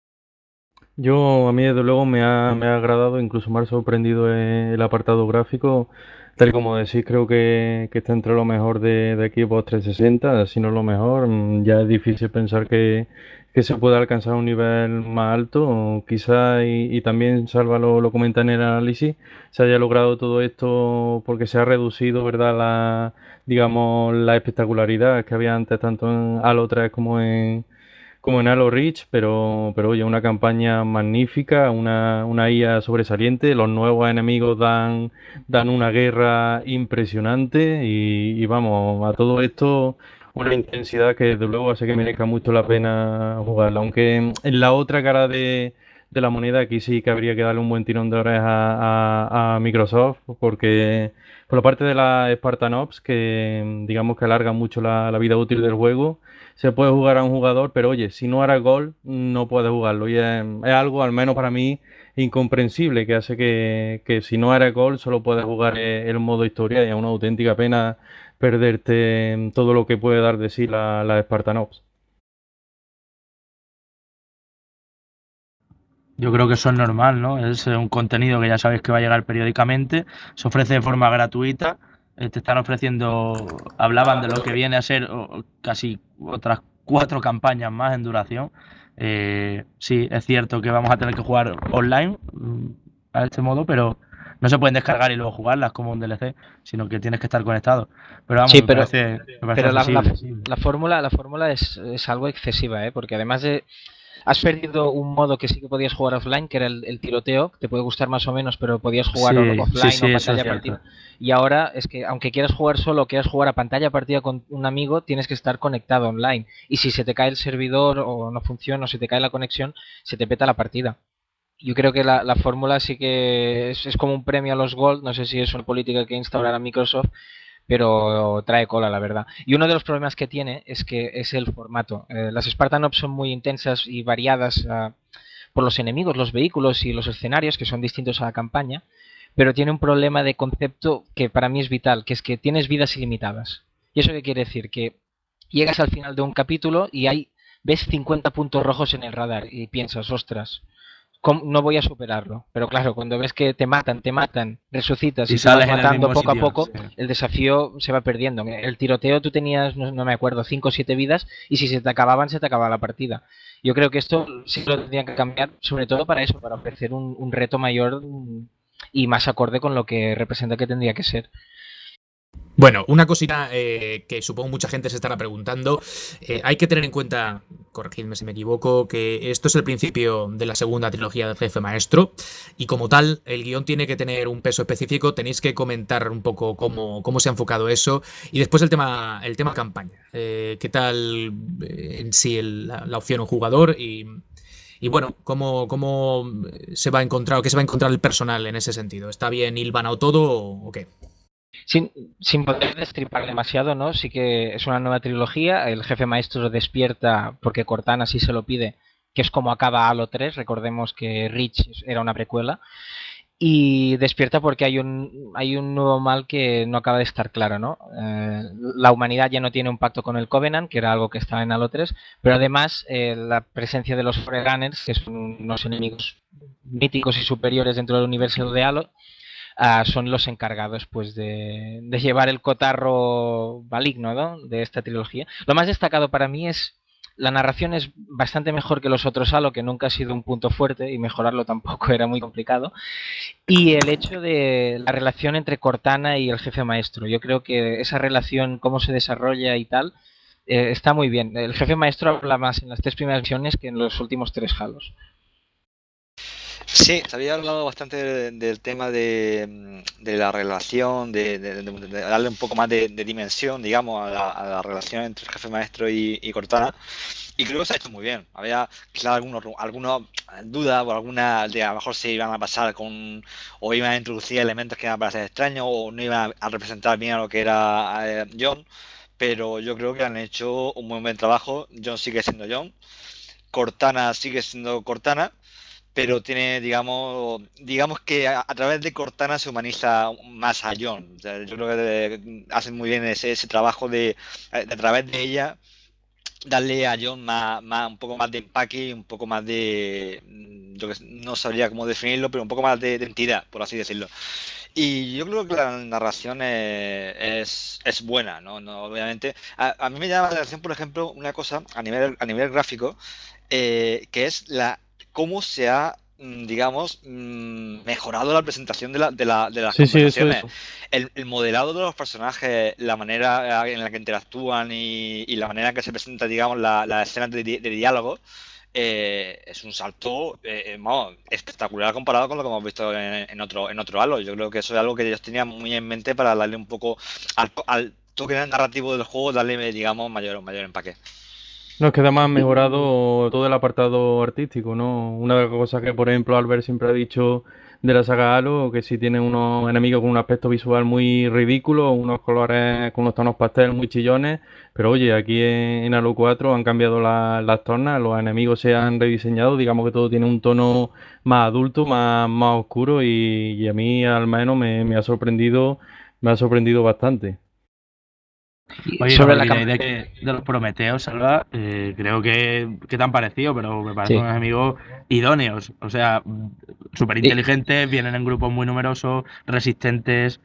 Yo, a mí desde luego me ha, me ha agradado, incluso me ha sorprendido eh, el apartado gráfico. Tal y como decís, creo que, que está entre lo mejor de, de Xbox trescientos sesenta, si no lo mejor. Mm, Ya es difícil pensar que, que se pueda alcanzar un nivel más alto. O quizá, y, y también Salva lo, lo comenta en el análisis, se haya logrado todo esto porque se ha reducido, ¿verdad?, la, digamos, la espectacularidad que había antes, tanto en Halo tres como en como en Halo Reach, pero, pero oye, una campaña magnífica, una, una I A sobresaliente, los nuevos enemigos dan, dan una guerra impresionante y, y vamos, a todo esto una intensidad que desde luego hace que merezca mucho la pena jugarla, aunque en la otra cara de, de la moneda aquí sí que habría que darle un buen tirón de orejas a, a- a Microsoft, porque por la parte de la Spartan Ops, que digamos que alarga mucho la, la vida útil del juego, se puede jugar a un jugador, pero oye, si no hará gol, no puede jugarlo. Y es, es algo, al menos para mí, incomprensible, que hace que, que si no hará gol, solo puedes jugar eh, el modo historia, y es una auténtica pena perderte todo lo que puede dar de sí la, la Spartan Ops. Yo creo que eso es normal, ¿no? Es eh, un contenido que ya sabes que va a llegar periódicamente, se ofrece de forma gratuita, eh, te están ofreciendo, hablaban de lo que viene a ser o, casi otras cuatro campañas más en duración. Eh, sí, es cierto que vamos a tener que jugar online mm, a este modo, pero no se pueden descargar y luego jugarlas como un D L C, sino que tienes que estar conectado. Pero vamos, Sí, me pero, parece, me parece pero la, la, accesible. la fórmula, la fórmula es, es algo excesiva, ¿eh? Porque además de has perdido un modo que sí que podías jugar offline, que era el, el tiroteo, que te puede gustar más o menos, pero podías jugar Sí, offline sí, sí, o eso es pantalla cierto. partida. Y ahora es que aunque quieras jugar solo o quieras jugar a pantalla partida con un amigo, tienes que estar conectado online. Y si se te cae el servidor o no funciona o se te cae la conexión, se te peta la partida. Yo creo que la, la fórmula sí que es, es como un premio a los Gold, no sé si es una política que instaurará Microsoft, pero trae cola, la verdad. Y uno de los problemas que tiene es que es el formato. Eh, las Spartan Ops son muy intensas y variadas uh, por los enemigos, los vehículos y los escenarios, que son distintos a la campaña, pero tiene un problema de concepto que para mí es vital, que es que tienes vidas ilimitadas. ¿Y eso qué quiere decir? Que llegas al final de un capítulo y hay ves cincuenta puntos rojos en el radar y piensas, ostras, ¿cómo no voy a superarlo? Pero claro, cuando ves que te matan, te matan, resucitas y, Y te vas sales en el matando mismo poco sitio, a poco, sí. el desafío se va perdiendo. El tiroteo tú tenías, no, no me acuerdo, cinco o siete vidas y si se te acababan, se te acababa la partida. Yo creo que esto sí lo tendrían que cambiar, sobre todo para eso, para ofrecer un, un reto mayor mm, y más acorde con lo que representa que tendría que ser. Bueno, una cosita eh, que supongo mucha gente se estará preguntando. Eh, hay que tener en cuenta, corregidme si me equivoco, que esto es el principio de la segunda trilogía del Jefe Maestro y como tal el guión tiene que tener un peso específico. Tenéis que comentar un poco cómo, cómo se ha enfocado eso y después el tema, el tema campaña. Eh, ¿Qué tal eh, en sí el, la, la opción un jugador y... Y bueno, ¿cómo, ¿cómo se va a encontrar o qué se va a encontrar el personal en ese sentido? ¿Está bien hilvanado todo o, o qué? Sin, sin poder destripar demasiado, ¿no? Sí que es una nueva trilogía. El jefe maestro despierta porque Cortana sí se lo pide, que es como acaba Halo tres. Recordemos que Reach era una precuela. Y despierta porque hay un, hay un nuevo mal que no acaba de estar claro, ¿no? Eh, la humanidad ya no tiene un pacto con el Covenant, que era algo que estaba en Halo tres, pero además eh, la presencia de los Forerunners, que son unos enemigos míticos y superiores dentro del universo de Halo, uh, son los encargados pues de, de llevar el cotarro maligno, ¿no? De esta trilogía. Lo más destacado para mí es la narración es bastante mejor que los otros Halo, que nunca ha sido un punto fuerte y mejorarlo tampoco era muy complicado. Y el hecho de la relación entre Cortana y el jefe maestro. Yo creo que esa relación, cómo se desarrolla y tal, eh, está muy bien. El jefe maestro habla más en las tres primeras misiones que en los últimos tres Halos. Sí, se había hablado bastante del, del tema de, de la relación, de, de, de, de darle un poco más de, de dimensión, digamos, a la, a la relación entre el jefe maestro y, y Cortana. Y creo que se ha hecho muy bien. Había quizás algunos, algunas dudas o alguna de a lo mejor se iban a pasar con o iban a introducir elementos que iban a parecer extraños o no iban a representar bien a lo que era eh, John. Pero yo creo que han hecho un muy buen trabajo. John sigue siendo John. Cortana sigue siendo Cortana. Pero tiene, digamos, digamos que a, a través de Cortana se humaniza más a John. O sea, yo creo que hacen muy bien ese, ese trabajo de, de a través de ella darle a John más, más, un poco más de empaque, un poco más de, yo que no sabría cómo definirlo, pero un poco más de, de entidad, por así decirlo. Y yo creo que la narración es, es, es buena, ¿no? No, obviamente. A, a mí me llama la atención, por ejemplo, una cosa a nivel, a nivel gráfico, eh, que es la cómo se ha, digamos, mejorado la presentación de, la, de, la, de las sí, conversaciones. Sí, eso, eso. El, el modelado de los personajes, la manera en la que interactúan y, y la manera en que se presenta, digamos, la, la escena de, de diálogo, eh, es un salto eh, vamos, espectacular comparado con lo que hemos visto en, en otro en otro Halo. Yo creo que eso es algo que ellos tenían muy en mente para darle un poco al, al toque narrativo del juego, darle, digamos, mayor, mayor empaque. No, es que además han mejorado todo el apartado artístico, ¿no? Una de las cosas que, por ejemplo, Albert siempre ha dicho de la saga Halo, que si tiene unos enemigos con un aspecto visual muy ridículo, unos colores con unos tonos pastel muy chillones, pero oye, aquí en, en Halo cuatro han cambiado la, las tornas, los enemigos se han rediseñado, digamos que todo tiene un tono más adulto, más, más oscuro y, y a mí al menos me, me ha sorprendido, me ha sorprendido bastante. Oye, sobre no la de, que, de los Prometeos, Salva, eh, creo que, que te han parecido, pero me parecen sí. unos amigos idóneos. O sea, súper inteligentes, sí. Vienen en grupos muy numerosos, resistentes.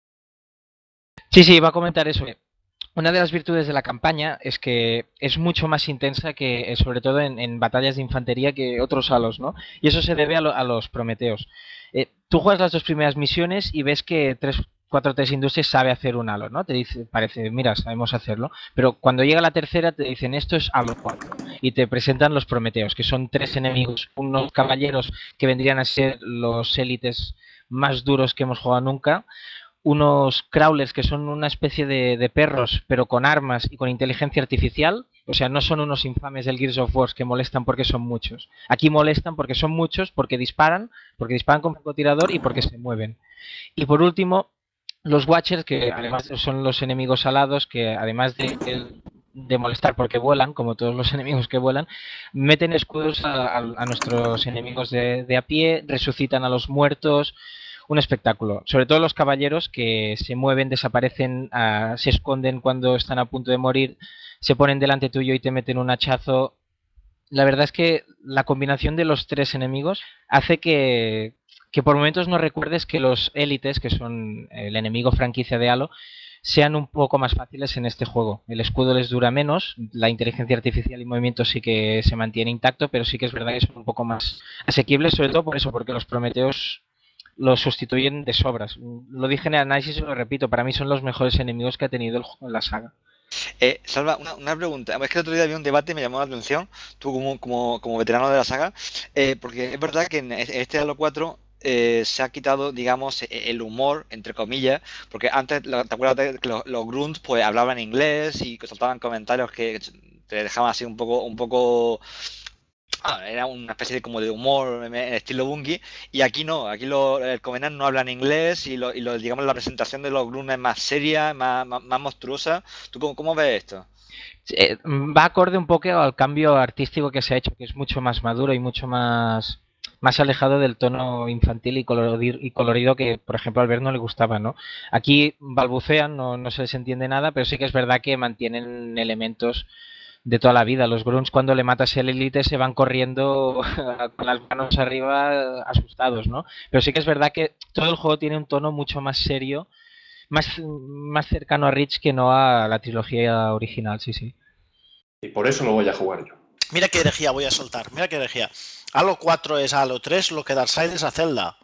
Sí, sí, iba a comentar eso. Una de las virtudes de la campaña es que es mucho más intensa que, sobre todo en, en batallas de infantería, que otros Halos, ¿no? Y eso se debe a, lo, a los Prometeos. Eh, tú juegas las dos primeras misiones y ves que tres cuatro tres Industries sabe hacer un Halo, ¿no? Te dice, parece, mira, sabemos hacerlo. Pero cuando llega la tercera te dicen, esto es Halo cuatro. Y te presentan los Prometeos, que son tres enemigos, unos caballeros que vendrían a ser los élites más duros que hemos jugado nunca, unos crawlers que son una especie de, de perros, pero con armas y con inteligencia artificial. O sea, no son unos infames del Gears of War que molestan porque son muchos. Aquí molestan porque son muchos, porque disparan, porque disparan con francotirador y porque se mueven. Y por último, los Watchers, que además son los enemigos alados, que además de, de molestar porque vuelan, como todos los enemigos que vuelan, meten escudos a, a, a nuestros enemigos de, de a pie, resucitan a los muertos. Un espectáculo. Sobre todo los caballeros que se mueven, desaparecen, uh, se esconden cuando están a punto de morir, se ponen delante tuyo y te meten un hachazo. La verdad es que la combinación de los tres enemigos hace que, que por momentos no recuerdes que los élites, que son el enemigo franquicia de Halo, sean un poco más fáciles en este juego. El escudo les dura menos, la inteligencia artificial y movimiento sí que se mantiene intacto, pero sí que es verdad que son un poco más asequibles, sobre todo por eso, porque los Prometeos los sustituyen de sobras. Lo dije en el análisis y lo repito, para mí son los mejores enemigos que ha tenido el juego en la saga. Eh, Salva, una, una pregunta. Es que el otro día había un debate y me llamó la atención, tú como, como, como veterano de la saga, eh, porque es verdad que en este Halo cuatro eh, se ha quitado, digamos, el humor, entre comillas, porque antes, ¿te acuerdas que los, los grunts pues hablaban inglés y soltaban comentarios que te dejaban así un poco, un poco ah, era una especie de, como de humor en estilo Bungie, y aquí no, aquí lo, el Covenant no habla en inglés y, lo, y lo, digamos la presentación de los Grunts es más seria, más, más, más monstruosa. ¿Tú cómo, cómo ves esto? Eh, va acorde un poco al cambio artístico que se ha hecho, que es mucho más maduro y mucho más, más alejado del tono infantil y colorido, y colorido que, por ejemplo, a Albert no le gustaba, ¿no? Aquí balbucean, no, no se les entiende nada, pero sí que es verdad que mantienen elementos de toda la vida. Los Grunts, cuando le matas el Elite, se van corriendo con las manos arriba asustados, ¿no? Pero sí que es verdad que todo el juego tiene un tono mucho más serio, más, más cercano a Reach que no a la trilogía original, sí, sí. Y por eso lo voy a jugar yo. Mira qué herejía voy a soltar, mira qué herejía. Halo cuatro es a Halo tres lo que Darksiders a Zelda.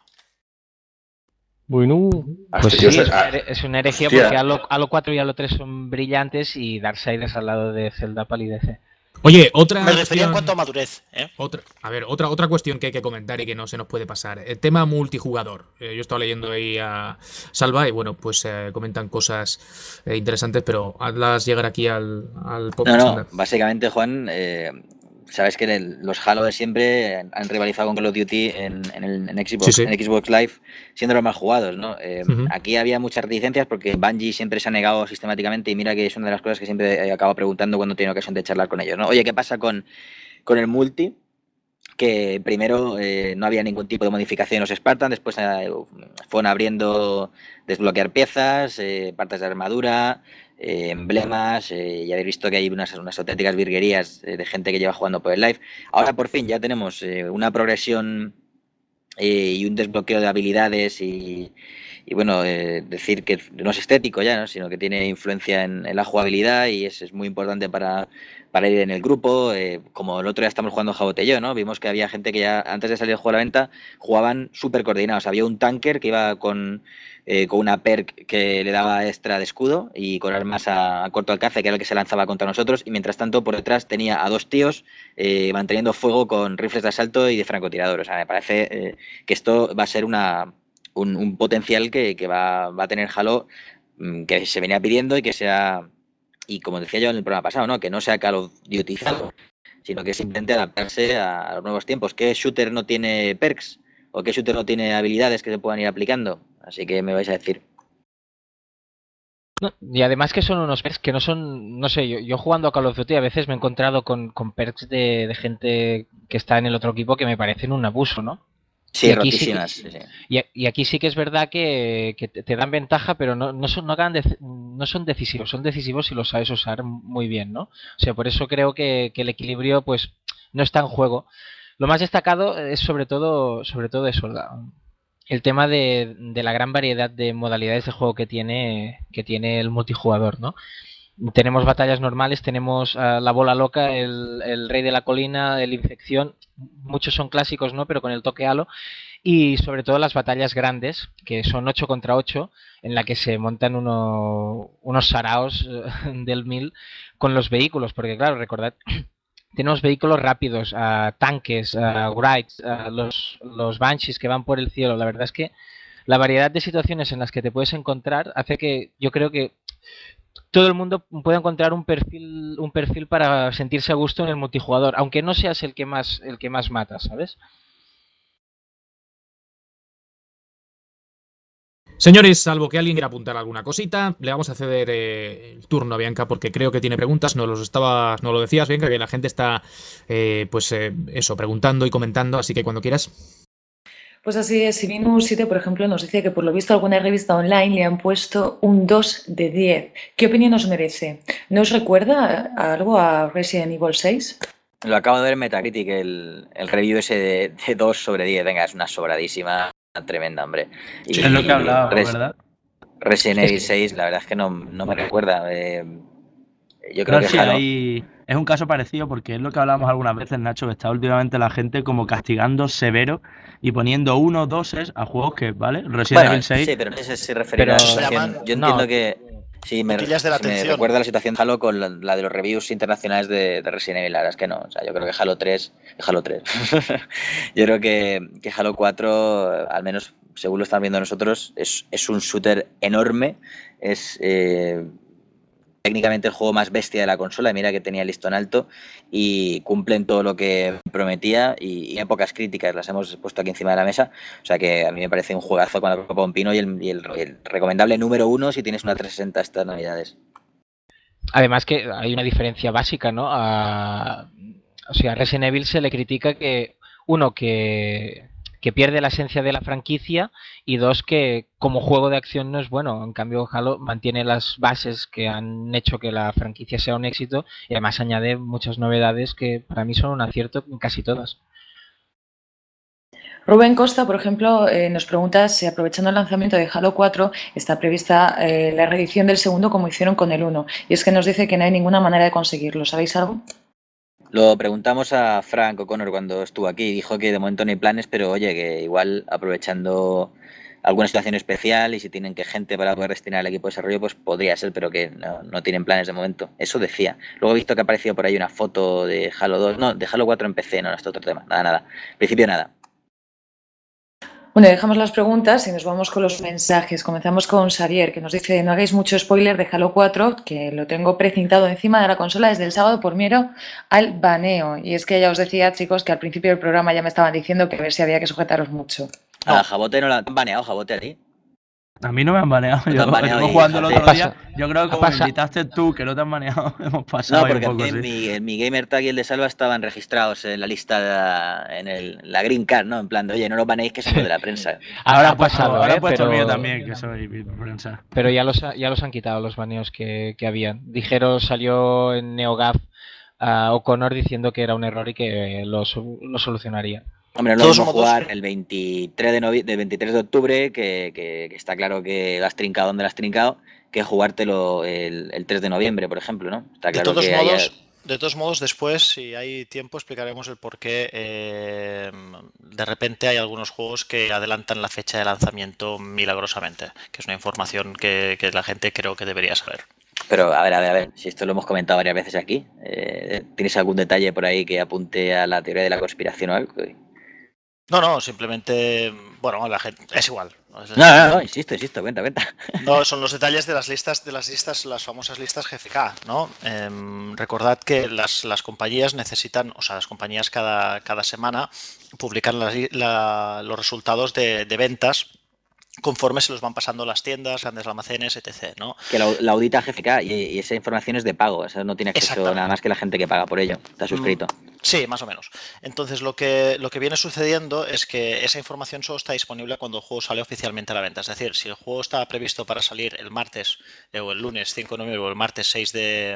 Bueno, pues sí, es, es una herejía Hostia. Porque Halo, Halo cuatro y Halo tres son brillantes y Darksiders al lado de Zelda palidece. Oye, otra Me refería en cuanto a madurez, ¿eh? Otra, a ver, otra, otra cuestión que hay que comentar y que no se nos puede pasar. El tema multijugador. Eh, yo estaba leyendo ahí a Salva y bueno, pues eh, comentan cosas eh, interesantes, pero hazlas llegar aquí al, al podcast. No, no, básicamente, Juan, eh, sabes que el, los Halo de siempre han rivalizado con Call of Duty en, en, el, en, Xbox, sí, sí. en Xbox Live, siendo los más jugados, ¿no? Eh, uh-huh. Aquí había muchas reticencias porque Bungie siempre se ha negado sistemáticamente y mira que es una de las cosas que siempre acabo preguntando cuando tiene ocasión de charlar con ellos, ¿no? Oye, ¿qué pasa con, con el multi? Que primero eh, no había ningún tipo de modificación en los Spartans, después eh, fueron abriendo desbloquear piezas, eh, partes de armadura, eh, emblemas, eh, y habéis visto que hay unas, unas auténticas virguerías eh, de gente que lleva jugando por el live. Ahora por fin ya tenemos eh, una progresión eh, y un desbloqueo de habilidades y, y bueno, eh, decir que no es estético ya, ¿no? Sino que tiene influencia en, en la jugabilidad y es, es muy importante para... para ir en el grupo, eh, como el otro día estamos jugando Jabote y yo, ¿no? Vimos que había gente que ya antes de salir el juego a la venta jugaban súper coordinados. Había un tanker que iba con, eh, con una perk que le daba extra de escudo y con armas a, a corto alcance, que era el que se lanzaba contra nosotros, y mientras tanto por detrás tenía a dos tíos eh, manteniendo fuego con rifles de asalto y de francotirador. O sea, me parece eh, que esto va a ser una, un, un potencial que, que va, va a tener Halo, que se venía pidiendo y que sea... Y como decía yo en el programa pasado, ¿no? Que no sea Call of Duty, sino que simplemente adaptarse a los nuevos tiempos. ¿Qué shooter no tiene perks? ¿O qué shooter no tiene habilidades que se puedan ir aplicando? Así que me vais a decir. No, y además que son unos perks que no son, no sé, yo, yo jugando a Call of Duty a veces me he encontrado con, con perks de, de gente que está en el otro equipo que me parecen un abuso, ¿no? Sí, y rotísimas. Sí que, sí. Y, y aquí sí que es verdad que, que te dan ventaja, pero no, no, son, no, de, no son decisivos, son decisivos si los sabes usar muy bien, ¿no? O sea, por eso creo que, que el equilibrio pues no está en juego. Lo más destacado es sobre todo, sobre todo eso, la, el tema de, de la gran variedad de modalidades de juego que tiene, que tiene el multijugador, ¿no? Tenemos batallas normales, tenemos uh, la bola loca, el, el rey de la colina, el infección, muchos son clásicos, ¿no? Pero con el toque Halo, y sobre todo las batallas grandes, que son ocho contra ocho, en la que se montan uno, unos saraos uh, del mil con los vehículos, porque claro, recordad, tenemos vehículos rápidos, uh, tanques, uh, Wrights, uh, los, los Banshees que van por el cielo. La verdad es que la variedad de situaciones en las que te puedes encontrar hace que yo creo que todo el mundo puede encontrar un perfil un perfil para sentirse a gusto en el multijugador, aunque no seas el que más el que más mata, ¿sabes? Señores, salvo que alguien quiera apuntar alguna cosita, le vamos a ceder eh, el turno a Bianca porque creo que tiene preguntas. Nos los estaba, nos lo decías, Bianca, que la gente está eh, pues eh, eso, preguntando y comentando, así que cuando quieras. Pues así es, Sivinus siete, por ejemplo, nos dice que por lo visto alguna revista online le han puesto un dos de diez. ¿Qué opinión os merece? ¿No os recuerda algo a Resident Evil seis? Lo acabo de ver en Metacritic, el, el review ese de, de dos sobre diez. Venga, es una sobradísima, tremenda, hombre. Y, sí, es lo que hablaba, Res, ¿verdad? Resident Evil seis, la verdad es que no, no me recuerda. Eh, yo creo no, que sí, Halo... hay... es un caso parecido porque es lo que hablábamos algunas veces, Nacho, que está últimamente la gente como castigando severo y poniendo uno, doses a juegos que, ¿vale? Resident bueno, Evil seis. Sí, pero ese se referirá pero... a la situación. Yo entiendo no. que sí, me, de la sí, me recuerda la situación de Halo con la, la de los reviews internacionales de, de Resident Evil. La verdad es que no. O sea, yo creo que Halo tres, Halo tres. Yo creo que, que Halo cuatro, al menos según lo estamos viendo nosotros, es, es un shooter enorme. Es eh, técnicamente el juego más bestia de la consola, mira que tenía el listón alto y cumplen todo lo que prometía y, y en pocas críticas las hemos puesto aquí encima de la mesa, o sea que a mí me parece un juegazo con la copa un pino y el, y el, el recomendable número uno si tienes una trescientos sesenta estas navidades. Además que hay una diferencia básica, ¿no? A, o sea, a Resident Evil se le critica que, uno, que... que pierde la esencia de la franquicia y dos, que como juego de acción no es bueno. En cambio, Halo mantiene las bases que han hecho que la franquicia sea un éxito y además añade muchas novedades que para mí son un acierto en casi todas. Rubén Costa, por ejemplo, eh, nos pregunta si aprovechando el lanzamiento de Halo cuatro está prevista eh, la reedición del segundo como hicieron con el uno. Y es que nos dice que no hay ninguna manera de conseguirlo. ¿Sabéis algo? Lo preguntamos a Frank O'Connor cuando estuvo aquí y dijo que de momento no hay planes, pero oye, que igual aprovechando alguna situación especial y si tienen que gente para poder destinar al equipo de desarrollo, pues podría ser, pero que no, no tienen planes de momento. Eso decía. Luego he visto que ha aparecido por ahí una foto de Halo dos, no, de Halo cuatro en P C, no, no es otro tema, nada, nada. En principio nada. Bueno, dejamos las preguntas y nos vamos con los mensajes. Comenzamos con Xavier, que nos dice: no hagáis mucho spoiler de Halo cuatro, que lo tengo precintado encima de la consola desde el sábado por miedo al baneo. Y es que ya os decía, chicos, que al principio del programa ya me estaban diciendo que a ver si había que sujetaros mucho. No. A Jabote no la han baneado, Jabote, a ti. A mí no me han baneado. No Yo baneado estuve jugando el otro pasa, día. Yo creo que como me invitaste tú, que no te han baneado, hemos pasado. No, porque un poco, en, sí. mi, en mi gamer tag y el de Salva estaban registrados en la lista, de, en el, la Green Card, ¿no? En plan de, oye, no los baneéis que somos de la prensa. Ahora ha ha pasado, ahora ¿eh? he puesto pero... el mío también, que soy prensa. Pero ya los, ya los han quitado los baneos que, que habían. Dijeron, salió en NeoGAF uh, O'Connor diciendo que era un error y que lo, lo solucionaría. Hombre, no lo vamos a jugar el veintitrés de, novi- del veintitrés de octubre, que, que, que está claro que lo has trincado donde lo has trincado, que jugártelo el, el tres de noviembre, por ejemplo, ¿no? Está claro de todos que modos, haya... de todos modos, después, si hay tiempo, explicaremos el por qué eh, de repente hay algunos juegos que adelantan la fecha de lanzamiento milagrosamente, que es una información que, que la gente creo que debería saber. Pero, a ver, a ver, a ver, si esto lo hemos comentado varias veces aquí, eh, ¿tienes algún detalle por ahí que apunte a la teoría de la conspiración o algo? No, no, simplemente, bueno, la gente, es igual. No, no, no, insisto, insisto, cuenta, cuenta. No, son los detalles de las listas, de las listas, las famosas listas G F K, ¿no? Eh, recordad que las, las compañías necesitan, o sea, las compañías cada, cada semana publican la, la, los resultados de, de ventas conforme se los van pasando las tiendas, grandes almacenes, etcétera, ¿no? Que la, la audita G F K y, y esa información es de pago, o sea, no tiene acceso nada más que la gente que paga por ello, está suscrito. Sí, más o menos. Entonces lo que, lo que viene sucediendo es que esa información solo está disponible cuando el juego sale oficialmente a la venta. Es decir, si el juego estaba previsto para salir el martes eh, o el lunes cinco de noviembre o el martes seis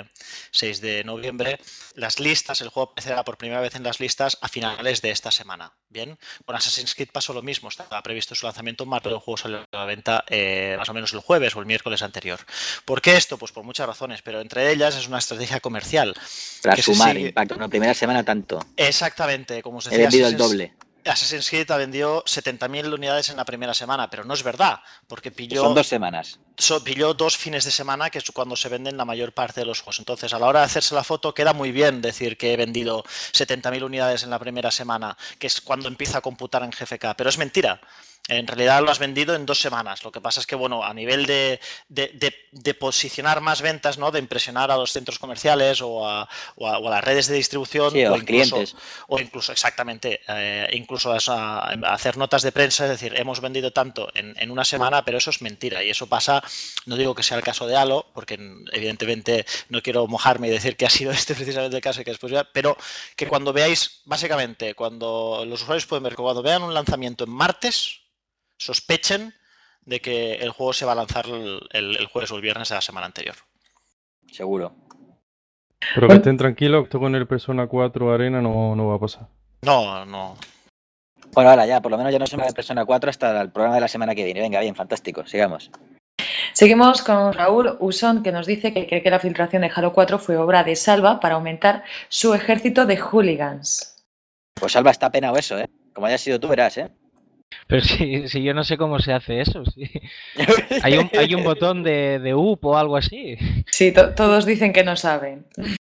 de noviembre, las listas, el juego aparecerá por primera vez en las listas a finales de esta semana. Bien, con Assassin's Creed pasó lo mismo, estaba previsto su lanzamiento en marzo, pero el juego salió a la venta eh, más o menos el jueves o el miércoles anterior. ¿Por qué esto? Pues por muchas razones, pero entre ellas es una estrategia comercial. Para que sumar sigue... impacto, no, primera semana tanto. Exactamente, como os He decía, vendido Assassin's... el doble. Assassin's Creed ha vendido setenta mil unidades en la primera semana, pero no es verdad, porque pilló... Son dos semanas. Pilló dos fines de semana, que es cuando se venden la mayor parte de los juegos. Entonces, a la hora de hacerse la foto, queda muy bien decir que he vendido setenta mil unidades en la primera semana, que es cuando empieza a computar en G F K, pero es mentira. En realidad lo has vendido en dos semanas. Lo que pasa es que, bueno, a nivel de, de, de, de posicionar más ventas, ¿no? De impresionar a los centros comerciales o a, o a, o a las redes de distribución, sí, o, o incluso, clientes. O incluso, exactamente, eh, incluso a, a hacer notas de prensa, es decir, hemos vendido tanto en, en una semana, pero eso es mentira. Y eso pasa, no digo que sea el caso de Halo, porque evidentemente no quiero mojarme y decir que ha sido este precisamente el caso y que después ya, pero que cuando veáis, básicamente, cuando los usuarios pueden ver que cuando vean un lanzamiento en martes, sospechen de que el juego se va a lanzar el, el, el jueves o el viernes de la semana anterior. Seguro. Pero que estén tranquilos, esto con el Persona cuatro Arena no, no va a pasar. No, no. Bueno, ahora ya, por lo menos ya no se me da Persona cuatro hasta el programa de la semana que viene. Venga, bien, fantástico, sigamos. Seguimos con Raúl Usón, que nos dice que cree que la filtración de Halo cuatro fue obra de Salva para aumentar su ejército de hooligans. Pues Salva está penado eso, ¿eh? Como hayas sido tú, verás, ¿eh? Pero si, si yo no sé cómo se hace eso, sí. Hay un, hay un botón de, de U P o algo así. Sí, to todos dicen que no saben.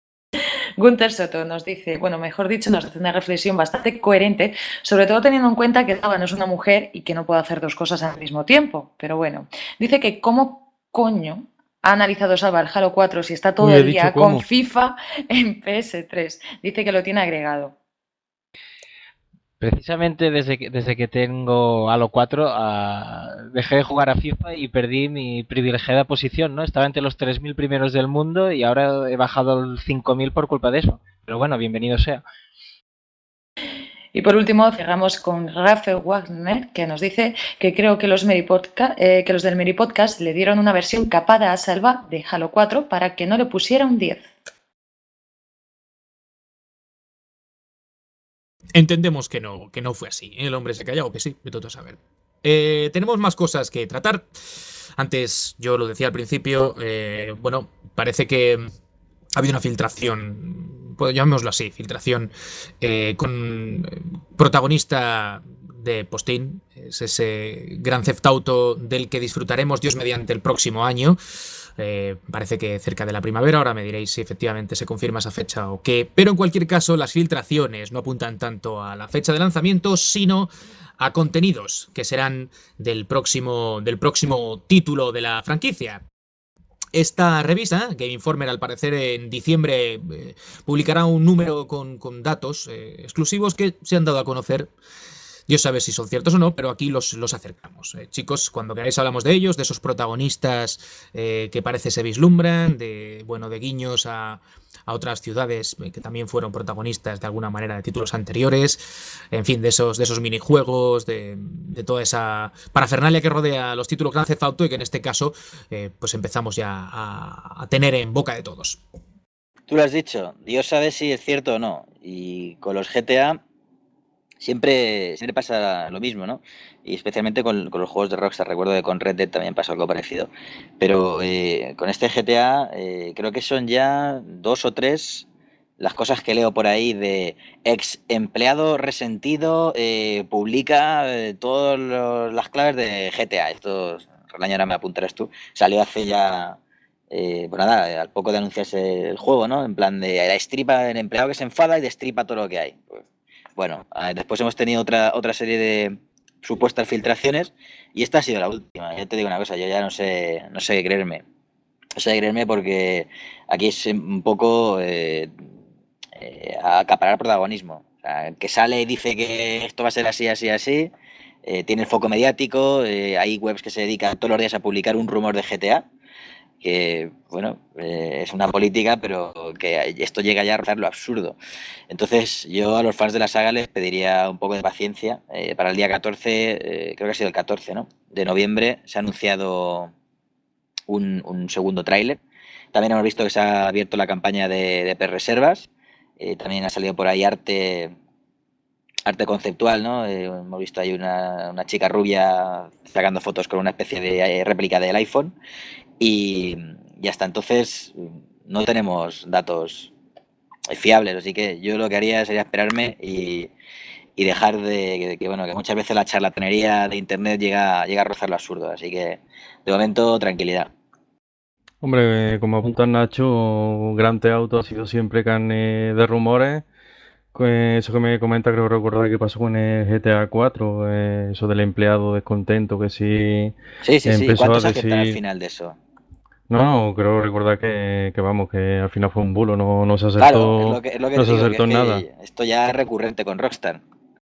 Gunther Soto nos dice, bueno, mejor dicho, nos hace una reflexión bastante coherente, sobre todo teniendo en cuenta que Salva no es una mujer y que no puede hacer dos cosas al mismo tiempo. Pero bueno, dice que cómo coño Ha analizado Salva el Halo cuatro si está todo Uy, he el día dicho cómo. con FIFA en P S tres. Dice que lo tiene agregado. Precisamente desde que, desde que tengo Halo cuatro ah, dejé de jugar a FIFA y perdí mi privilegiada posición, ¿no? Estaba entre los tres mil primeros del mundo y ahora he bajado al cinco mil por culpa de eso. Pero bueno, bienvenido sea. Y por último cerramos con Rafael Wagner, que nos dice que creo que los, Meripodca- eh, que los del Meripodcast le dieron una versión capada a Salva de Halo cuatro para que no le pusiera un diez. Entendemos que no, que no fue así. El hombre se calla o que sí, de todo saber. Eh, tenemos más cosas que tratar. Antes, yo lo decía al principio, eh, bueno, parece que ha habido una filtración, pues llamémoslo así, filtración eh, con protagonista de Postín. Es ese Grand Theft Auto del que disfrutaremos Dios mediante el próximo año. Eh, parece que cerca de la primavera, ahora me diréis si efectivamente se confirma esa fecha o qué, pero en cualquier caso las filtraciones no apuntan tanto a la fecha de lanzamiento, sino a contenidos que serán del próximo, del próximo título de la franquicia. Esta revista, Game Informer, al parecer en diciembre eh, publicará un número con, con datos eh, exclusivos que se han dado a conocer. Dios sabe si son ciertos o no, pero aquí los, los acercamos. Eh, chicos, cuando queráis hablamos de ellos, de esos protagonistas eh, que parece se vislumbran, de, bueno, de guiños a, a otras ciudades eh, que también fueron protagonistas de alguna manera de títulos anteriores, en fin, de esos, de esos minijuegos, de, de toda esa parafernalia que rodea los títulos Grand Theft Auto y que en este caso eh, pues empezamos ya a, a tener en boca de todos. Tú lo has dicho, Dios sabe si es cierto o no, y con los G T A Siempre, siempre pasa lo mismo, ¿no? Y especialmente con, con los juegos de Rockstar. Recuerdo que con Red Dead también pasó algo parecido. Pero eh, con este G T A eh, creo que son ya dos o tres las cosas que leo por ahí de ex empleado resentido eh, publica eh, todas las claves de G T A. Esto, Relaño, ahora me apuntarás tú. Salió hace ya... Eh, pues nada, al poco de anunciarse el juego, ¿no? En plan de la destripa el empleado que se enfada y destripa todo lo que hay. Pues, bueno, después hemos tenido otra otra serie de supuestas filtraciones y esta ha sido la última. Yo te digo una cosa, yo ya no sé no sé qué creerme. No sé qué creerme porque aquí es un poco eh, eh, acaparar protagonismo. O sea, que sale y dice que esto va a ser así, así, así. Eh, tiene el foco mediático. Eh, hay webs que se dedican todos los días a publicar un rumor de G T A. Que, bueno, eh, es una política, pero que esto llega ya a rozar lo absurdo. Entonces, yo a los fans de la saga les pediría un poco de paciencia. Eh, para el día catorce, eh, creo que ha sido el catorce, ¿no?, de noviembre, se ha anunciado un, un segundo tráiler. También hemos visto que se ha abierto la campaña de, de pre-reservas. Eh, también ha salido por ahí arte... arte conceptual, ¿no? Eh, hemos visto ahí una, una chica rubia sacando fotos con una especie de réplica del iPhone y, y hasta entonces no tenemos datos fiables, así que yo lo que haría sería esperarme y, y dejar de que, que, bueno, que muchas veces la charlatanería de internet llega, llega a rozar lo absurdo, así que de momento tranquilidad. Hombre, como apunta Nacho, Grand Theft Auto ha sido siempre carne de rumores. Eso que me comenta, creo recordar que pasó con el G T A cuatro, eh, eso del empleado descontento que sí, sí, sí, empezó sí. ¿Cuántos a decir... aceptan al final de eso? No, no, creo recordar que, que vamos, que al final fue un bulo, no, no se acertó, claro, es lo que, es lo que no te se digo, acertó en que es nada. Que esto ya es recurrente con Rockstar.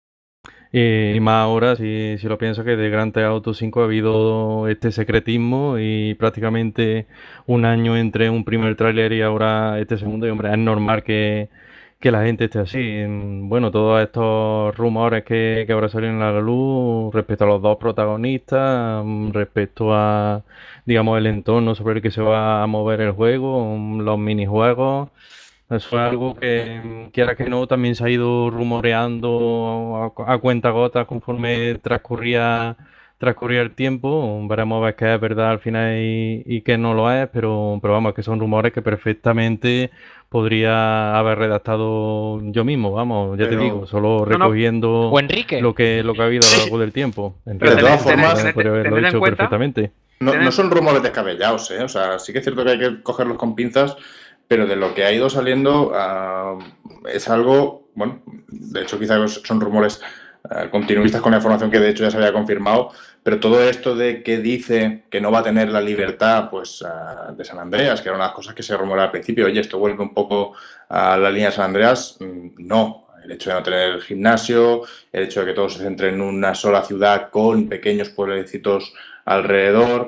Y, y más ahora, si, si lo pienso, que de Grand Theft Auto cinco ha habido este secretismo y prácticamente un año entre un primer tráiler y ahora este segundo, y hombre, es normal que, que la gente esté así. Bueno, todos estos rumores que, que ahora salen a la luz respecto a los dos protagonistas, respecto a, digamos, el entorno sobre el que se va a mover el juego, los minijuegos. Eso es algo que, quiera que no, también se ha ido rumoreando a, a cuentagotas conforme transcurría, transcurría el tiempo. Veremos a ver qué es verdad al final y, y qué no lo es, pero, pero vamos, que son rumores que perfectamente podría haber redactado yo mismo, vamos, ya pero, te digo, solo recogiendo no, no. O Enrique. lo que lo que ha habido a lo largo del tiempo. Pero de todas formas, podría haberlo dicho perfectamente. No, no son rumores descabellados, ¿eh? O sea, sí que es cierto que hay que cogerlos con pinzas, pero de lo que ha ido saliendo uh, es algo, bueno, de hecho quizás son rumores eh, continuistas con la información que de hecho ya se había confirmado, pero todo esto de que dice que no va a tener la libertad pues uh, de San Andreas, que era una de las cosas que se rumoraba al principio, oye, esto vuelve un poco a la línea de San Andreas, no. El hecho de no tener el gimnasio, el hecho de que todo se centre en una sola ciudad con pequeños pueblecitos alrededor,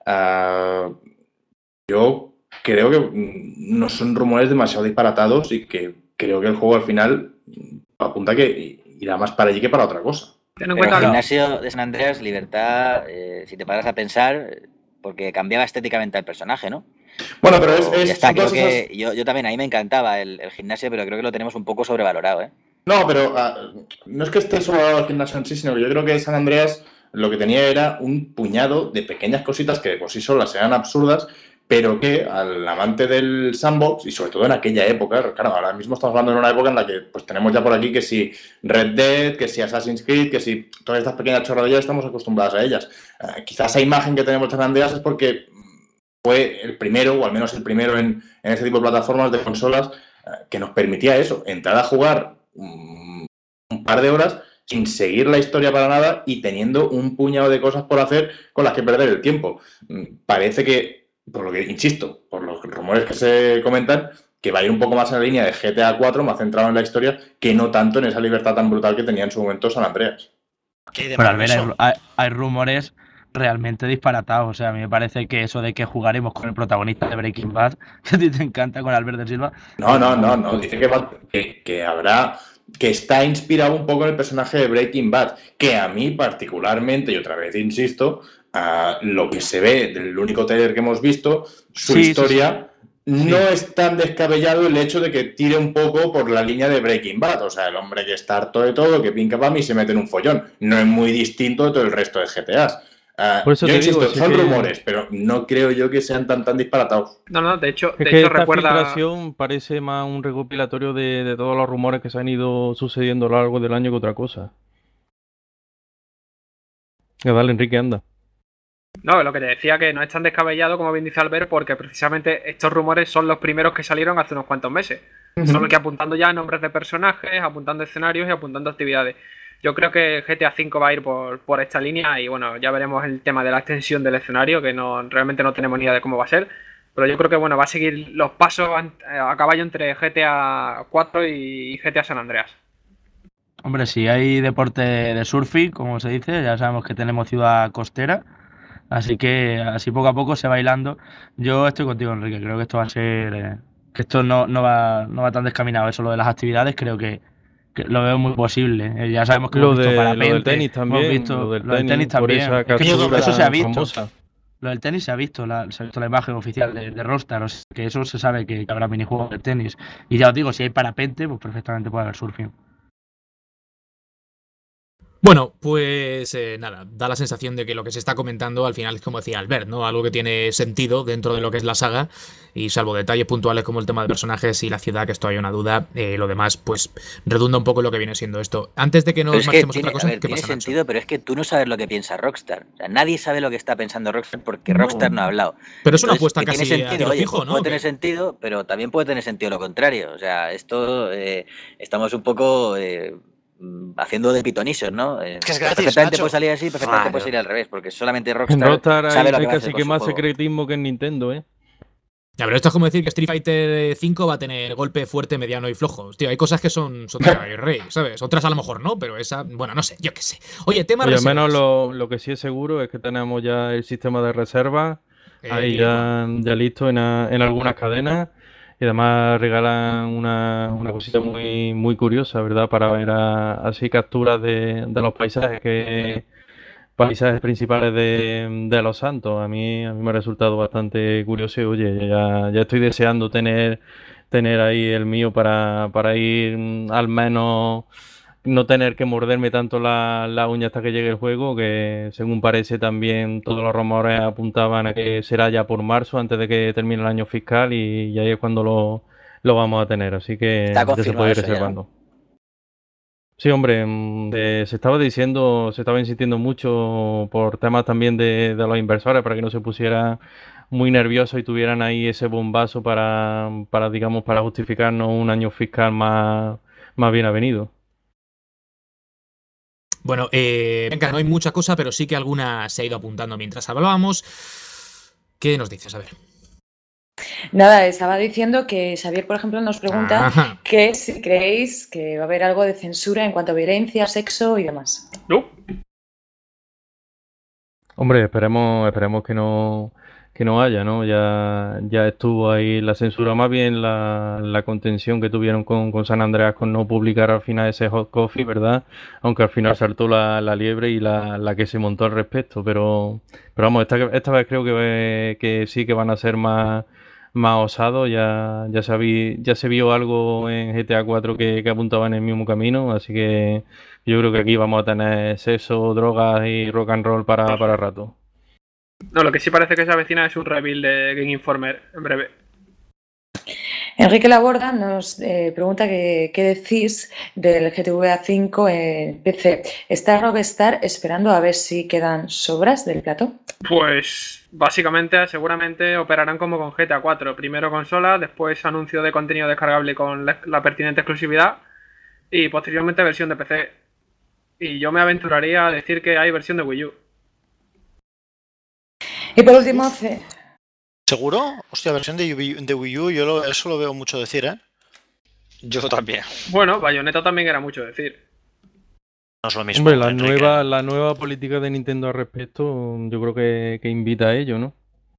uh, yo creo que no son rumores demasiado disparatados y que creo que el juego al final apunta que irá más para allí que para otra cosa. Pero el gimnasio de San Andreas, libertad, eh, si te paras a pensar, porque cambiaba estéticamente al personaje, ¿no? Bueno, pero es... es ya está, creo que esas... yo, yo también, a mí me encantaba el, el gimnasio, pero creo que lo tenemos un poco sobrevalorado, ¿eh? No, pero uh, no es que esté sobrevalorado el gimnasio en sí, sino que yo creo que San Andreas lo que tenía era un puñado de pequeñas cositas que de por sí solas eran absurdas, pero que al amante del sandbox, y sobre todo en aquella época, claro, ahora mismo estamos hablando de una época en la que pues tenemos ya por aquí que si Red Dead, que si Assassin's Creed, que si todas estas pequeñas chorradillas estamos acostumbradas a ellas. Uh, quizás esa imagen que tenemos de San Andreas es porque fue el primero, o al menos el primero en, en este tipo de plataformas de consolas, uh, que nos permitía eso, entrar a jugar un, un par de horas sin seguir la historia para nada y teniendo un puñado de cosas por hacer con las que perder el tiempo. Parece que, por lo que, insisto, por los rumores que se comentan, que va a ir un poco más en la línea de G T A cuatro, más centrado en la historia, que no tanto en esa libertad tan brutal que tenía en su momento San Andreas. Pero al ver, hay, hay, hay rumores realmente disparatados. O sea, a mí me parece que eso de que jugaremos con el protagonista de Breaking Bad, que a ti te encanta, con Albert de Silva. No, no, no, no. Dice que, va, que, que habrá... que está inspirado un poco en el personaje de Breaking Bad, que a mí particularmente, y otra vez insisto, uh, lo que se ve del único trailer que hemos visto, su sí, historia, sí, sí. no sí. es tan descabellado el hecho de que tire un poco por la línea de Breaking Bad, o sea, el hombre que está harto de todo, que pinca para mí y se mete en un follón. No es muy distinto de todo el resto de G T As. Uh, Por eso yo te insisto, digo, son que... rumores, pero no creo yo que sean tan tan disparatados. No, no, de hecho, es de que hecho esta recuerda... filtración parece más un recopilatorio de, de todos los rumores que se han ido sucediendo a lo largo del año que otra cosa. Ya, dale, Enrique, anda. No, lo que te decía, que no es tan descabellado como bien dice Albert, porque precisamente estos rumores son los primeros que salieron hace unos cuantos meses. Uh-huh. Solo que apuntando ya a nombres de personajes, apuntando escenarios y apuntando actividades. Yo creo que G T A cinco va a ir por, por esta línea y bueno, ya veremos el tema de la extensión del escenario, que no realmente no tenemos ni idea de cómo va a ser. Pero yo creo que bueno, va a seguir los pasos a, a caballo entre G T A cuatro y G T A San Andreas. Hombre, si hay deporte de surfing, como se dice, ya sabemos que tenemos ciudad costera, así que así poco a poco se va hilando. Yo estoy contigo, Enrique, creo que esto va a ser... Eh, que esto no, no, va, no va tan descaminado. Eso, lo de las actividades, creo que, que lo veo muy posible. Eh, ya sabemos que lo, hemos visto de, parapente, lo del tenis también, hemos visto, lo del lo del tenis, tenis también. Es que eso, eso se ha visto. Famosa. Lo del tenis se ha visto, la, se ha visto la imagen oficial de, de Rockstar, o sea, que eso se sabe que, que habrá minijuegos de tenis. Y ya os digo, si hay parapente, pues perfectamente puede haber surfing. Bueno, pues eh, nada, da la sensación de que lo que se está comentando al final es como decía Albert, ¿no? Algo que tiene sentido dentro de lo que es la saga y salvo detalles puntuales como el tema de personajes y la ciudad, que esto hay una duda, eh, lo demás pues redunda un poco en lo que viene siendo esto. Antes de que nos es marchemos que tiene, otra cosa, a ver, ¿qué tiene pasa, sentido, Nacho? Pero es que tú no sabes lo que piensa Rockstar. O sea, nadie sabe lo que está pensando Rockstar porque Rockstar no, no ha hablado. Pero es una Entonces, apuesta casi tiene sentido, a tiro oye, fijo, pues ¿no? Puede tener sentido, pero también puede tener sentido lo contrario. O sea, esto eh, estamos un poco... Eh, haciendo de pitonisos, ¿no? Es que es gratis, perfectamente Nacho. puede salir así, perfectamente Claro. puede salir al revés, porque solamente En Rockstar, Rockstar sabe hay, lo que hay va a hacer casi con que su más juego. secretismo que en Nintendo, ¿eh? Ya, pero esto es como decir que Street Fighter cinco va a tener golpe fuerte, mediano y flojo. Tío, hay cosas que son, son de rey, ¿sabes? Otras a lo mejor no, pero esa, bueno, no sé, yo qué sé. Oye, tema Oye, al reservas. menos lo, lo que sí es seguro es que tenemos ya el sistema de reserva Eh, ahí ya, ya listo en, a- en algunas cadenas. Y además regalan una, una cosita muy muy curiosa, ¿verdad? Para ver a- así capturas de, de los paisajes que paisajes principales de, de Los Santos. A mí, a mí me ha resultado bastante curioso y oye, ya, ya estoy deseando tener, tener ahí el mío para, para ir mm, al menos no tener que morderme tanto la, la uña hasta que llegue el juego, que según parece también todos los rumores apuntaban a que será ya por marzo, antes de que termine el año fiscal, y, y ahí es cuando lo, lo vamos a tener, así que Está ya se confirmado puede ir eso ya, reservando. Sí, hombre, mm, eh, se estaba diciendo, se estaba insistiendo mucho por temas también de, de los inversores para que no se pusiera muy nerviosos y tuvieran ahí ese bombazo para, para digamos, para justificarnos un año fiscal más, más bien avenido. Bueno, eh, venga, no hay mucha cosa, pero sí que alguna se ha ido apuntando mientras hablábamos. ¿Qué nos dices? A ver. Nada, estaba diciendo que Xavier, por ejemplo, nos pregunta Ajá. que si creéis que va a haber algo de censura en cuanto a violencia, sexo y demás. No. Hombre, esperemos, esperemos que no, que no haya, ¿no? Ya, ya estuvo ahí la censura, más bien la, la contención que tuvieron con, con San Andreas con no publicar al final ese hot coffee, ¿verdad? Aunque al final saltó la, la liebre y la, la que se montó al respecto, pero, pero vamos, esta, esta vez creo que, que sí que van a ser más, más osados. Ya, ya, se vi- ya se vio algo en G T A cuatro que, que apuntaba en el mismo camino, así que yo creo que aquí vamos a tener sexo, drogas y rock and roll para, para rato. No, lo que sí parece que se avecina es un reveal de Game Informer en breve. Enrique Laborda nos eh, pregunta que, qué decís del G T A cinco en P C. ¿Está Rockstar esperando a ver si quedan sobras del plato? Pues básicamente seguramente operarán como con G T A cuatro. Primero consola, después anuncio de contenido descargable con la, la pertinente exclusividad y posteriormente versión de P C. Y yo me aventuraría a decir que hay versión de Wii U. Y por último, C- ¿Seguro? Hostia, versión de Wii, de Wii U, yo lo- eso lo veo mucho decir, ¿eh? Yo también. Bueno, Bayonetta también era mucho decir. No es lo mismo. Hombre, la Enrique. nueva, la nueva política de Nintendo al respecto, yo creo que, que invita a ello, ¿no?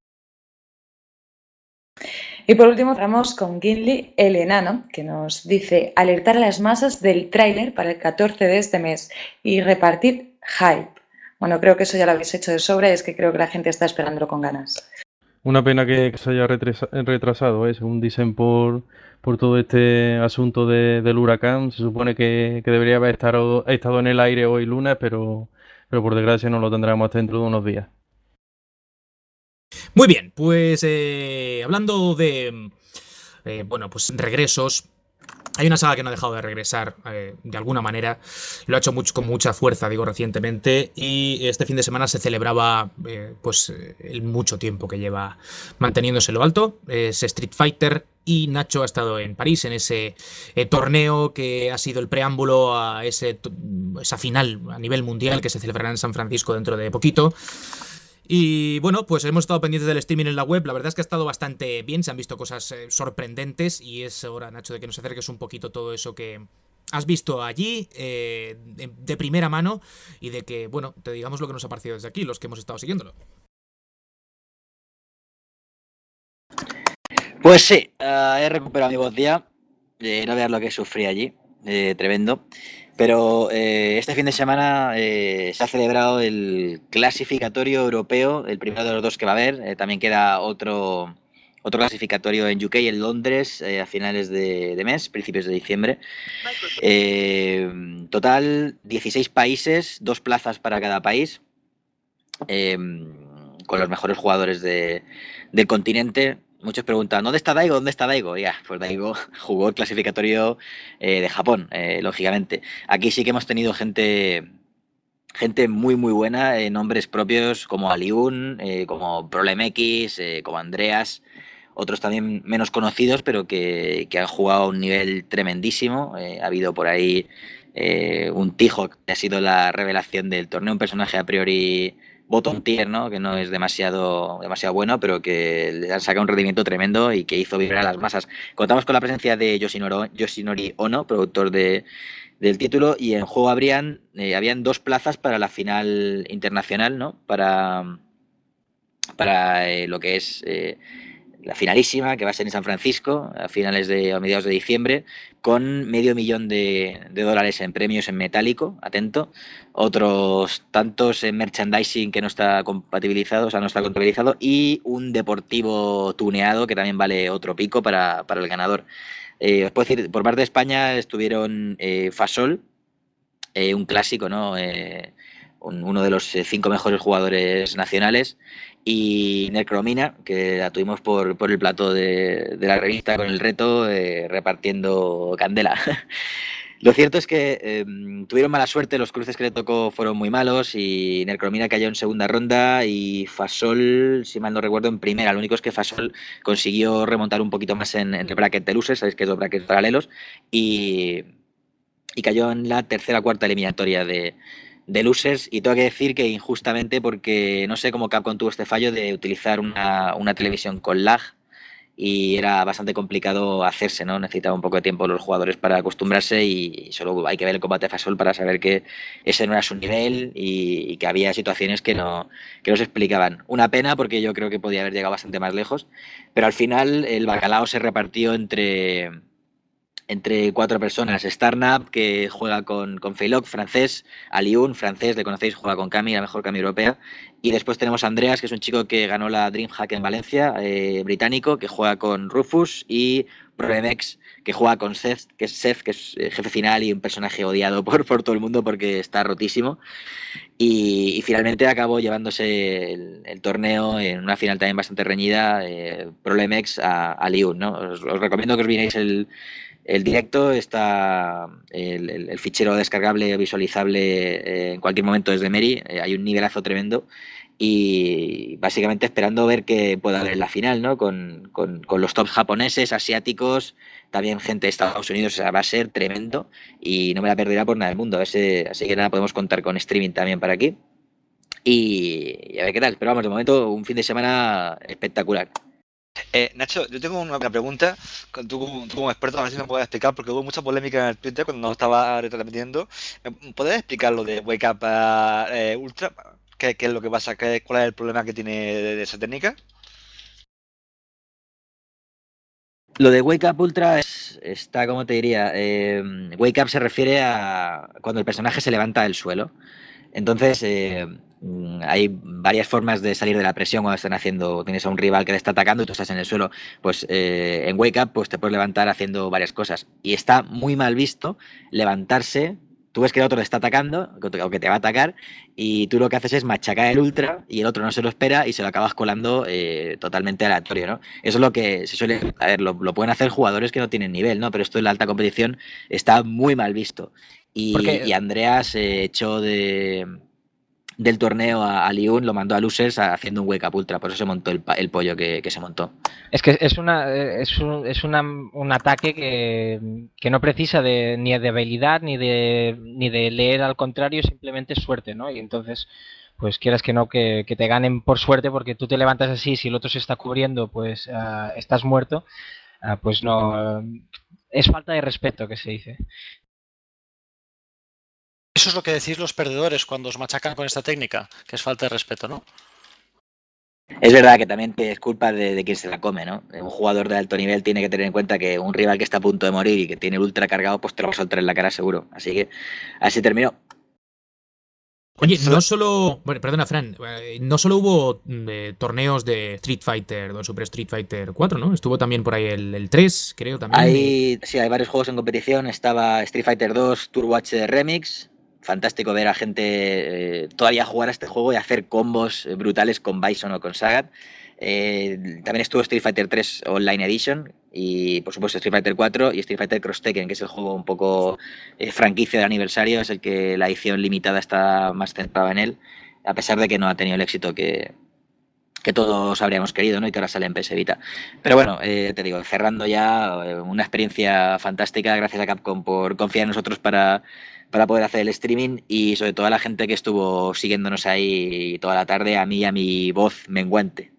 y por último cerramos con Gimli, el enano, que nos dice alertar a las masas del tráiler para el catorce de este mes y repartir hype. Bueno, creo que eso ya lo habéis hecho de sobra y es que creo que la gente está esperándolo con ganas. Una pena que, que se haya retrasa- retrasado, ¿eh? Según dicen por, por todo este asunto de- del huracán. Se supone que, que debería haber estado, estado en el aire hoy lunes, pero, pero por desgracia no lo tendremos hasta dentro de unos días. Muy bien, pues eh, hablando de, eh, bueno, pues regresos, hay una saga que no ha dejado de regresar eh, de alguna manera, lo ha hecho mucho, con mucha fuerza, digo, recientemente, y este fin de semana se celebraba eh, pues eh, el mucho tiempo que lleva manteniéndose en lo alto, es Street Fighter, y Nacho ha estado en París en ese eh, torneo que ha sido el preámbulo a ese, to- esa final a nivel mundial que se celebrará en San Francisco dentro de poquito. Y bueno, pues hemos estado pendientes del streaming en la web. La verdad es que ha estado bastante bien. Se han visto cosas eh, sorprendentes. Y es hora, Nacho, de que nos acerques un poquito todo eso que has visto allí eh, de, de primera mano. Y de que, bueno, te digamos lo que nos ha parecido desde aquí, los que hemos estado siguiéndolo. Pues sí, uh, he recuperado mi voz ya. Eh, no veas lo que sufrí allí, eh, tremendo. Pero eh, este fin de semana eh, se ha celebrado el clasificatorio europeo, el primero de los dos que va a haber. Eh, también queda otro, otro clasificatorio en U K, en Londres, eh, a finales de, de mes, principios de diciembre. Eh, total, dieciséis países, dos plazas para cada país, eh, con los mejores jugadores de, del continente. Muchos preguntan, ¿dónde está Daigo? ¿Dónde está Daigo? Ya, pues Daigo jugó el clasificatorio eh, de Japón, eh, lógicamente. Aquí sí que hemos tenido gente, gente muy, muy buena, eh, nombres propios como Aliun, eh, como ProlemX, eh, como Andreas, otros también menos conocidos, pero que, que han jugado a un nivel tremendísimo. Eh, ha habido por ahí eh, un Tijo que ha sido la revelación del torneo, un personaje a priori bottom tier, ¿no? Que no es demasiado, demasiado bueno, pero que le han sacado un rendimiento tremendo y que hizo vibrar a las masas. Contamos con la presencia de Yoshinoro, Yoshinori Ono, productor de, del título, y en juego habrían, eh, habían dos plazas para la final internacional, ¿no? Para, para eh, lo que es eh, la finalísima, que va a ser en San Francisco a finales de a mediados de diciembre, con medio millón de, de dólares en premios en metálico, atento, otros tantos en merchandising que no está compatibilizado, o sea, no está contabilizado, y un deportivo tuneado que también vale otro pico para, para el ganador. Eh, os puedo decir, por parte de España estuvieron eh, Fasol, eh, un clásico, ¿no? Eh, un, uno de los eh, cinco mejores jugadores nacionales, y Necromina, que la tuvimos por, por el plató de, de la revista con el reto, eh, repartiendo candela. Lo cierto es que eh, tuvieron mala suerte, los cruces que le tocó fueron muy malos y Necromina cayó en segunda ronda y Fasol, si mal no recuerdo, en primera. Lo único es que Fasol consiguió remontar un poquito más en, en el bracket de losers, sabéis que es los brackets paralelos, y, y cayó en la tercera o cuarta eliminatoria de, de Losers, y tengo que decir que injustamente, porque no sé cómo Capcom tuvo este fallo de utilizar una, una televisión con lag, y era bastante complicado hacerse, ¿no? Necesitaba un poco de tiempo los jugadores para acostumbrarse, y solo hay que ver el combate Fasol para saber que ese no era su nivel y, y que había situaciones que no, que no se explicaban. Una pena, porque yo creo que podía haber llegado bastante más lejos, pero al final el bacalao se repartió entre... entre cuatro personas. Starnap, que juega con, con Feilock, francés. Aliun, francés, le conocéis, juega con Kami, la mejor Kami europea. Y después tenemos a Andreas, que es un chico que ganó la DreamHack en Valencia, eh, británico, que juega con Rufus. Y Prolemex, que juega con Seth, que es Seth, que es jefe final y un personaje odiado por, por todo el mundo porque está rotísimo. Y, y finalmente acabó llevándose el, el torneo en una final también bastante reñida, eh, Prolemex a, a Liun, ¿no? Os, os recomiendo que os miréis el El directo, está el, el, el fichero descargable, visualizable eh, en cualquier momento desde Meri. Eh, hay un nivelazo tremendo y básicamente esperando ver qué puede haber en la final, ¿no? Con, con, con los tops japoneses, asiáticos, también gente de Estados Unidos. O sea, va a ser tremendo y no me la perderá por nada del mundo. A ver si, así que nada, podemos contar con streaming también para aquí. Y, y a ver qué tal. Pero vamos, de momento, un fin de semana espectacular. Eh, Nacho, yo tengo una pregunta, tú, tú como experto a ver si me puedes explicar, porque hubo mucha polémica en el Twitter cuando estaba retransmitiendo. ¿Puedes explicar lo de Wake Up eh, Ultra? ¿Qué, ¿Qué es lo que pasa? ¿Qué, ¿Cuál es el problema que tiene de, de esa técnica? Lo de Wake Up Ultra es, está, como te diría, eh, Wake Up se refiere a cuando el personaje se levanta del suelo. Entonces, eh, hay varias formas de salir de la presión cuando están haciendo, tienes a un rival que te está atacando y tú estás en el suelo. Pues eh, en Wake Up pues te puedes levantar haciendo varias cosas. Y está muy mal visto levantarse. Tú ves que el otro te está atacando o que te va a atacar y tú lo que haces es machacar el ultra y el otro no se lo espera y se lo acabas colando eh, totalmente aleatorio, ¿no? Eso es lo que se suele... A ver, lo, lo pueden hacer jugadores que no tienen nivel, ¿no? Pero esto en la alta competición está muy mal visto. Y, y Andreas eh, echó de, del torneo a, a Liun, lo mandó a Losers haciendo un Wake Up Ultra, por eso se montó el, el pollo que, que se montó. Es que es una es un, es una, un ataque que, que no precisa de, ni de habilidad ni de ni de leer al contrario, simplemente es suerte, ¿no? Y entonces, pues quieras que no, que, que te ganen por suerte, porque tú te levantas así, si el otro se está cubriendo, pues uh, estás muerto, uh, pues no, uh, es falta de respeto, que se dice. Eso es lo que decís los perdedores cuando os machacan con esta técnica, que es falta de respeto, ¿no? Es verdad que también es culpa de, de quien se la come, ¿no? Un jugador de alto nivel tiene que tener en cuenta que un rival que está a punto de morir y que tiene el ultra cargado, pues te lo va a soltar en la cara seguro. Así que así terminó. Oye, no solo... Bueno, perdona, Fran. No solo hubo eh, torneos de Street Fighter, de Super Street Fighter cuatro, ¿no? Estuvo también por ahí el, el tres, creo, también. Hay, sí, hay varios juegos en competición. Estaba Street Fighter dos Turbo H D Remix. Fantástico ver a gente eh, todavía jugar a este juego y hacer combos brutales con Bison o con Sagat. Eh, también estuvo Street Fighter tres Online Edition y por supuesto Street Fighter cuatro y Street Fighter Cross Tekken, que es el juego un poco eh, franquicia del aniversario, es el que la edición limitada está más centrada en él, a pesar de que no ha tenido el éxito que, que todos habríamos querido, ¿no? Y que ahora sale en P S Vita. Pero bueno, eh, te digo, cerrando ya, eh, una experiencia fantástica, gracias a Capcom por confiar en nosotros para para poder hacer el streaming y sobre todo a la gente que estuvo siguiéndonos ahí toda la tarde, a mí y a mi voz menguante.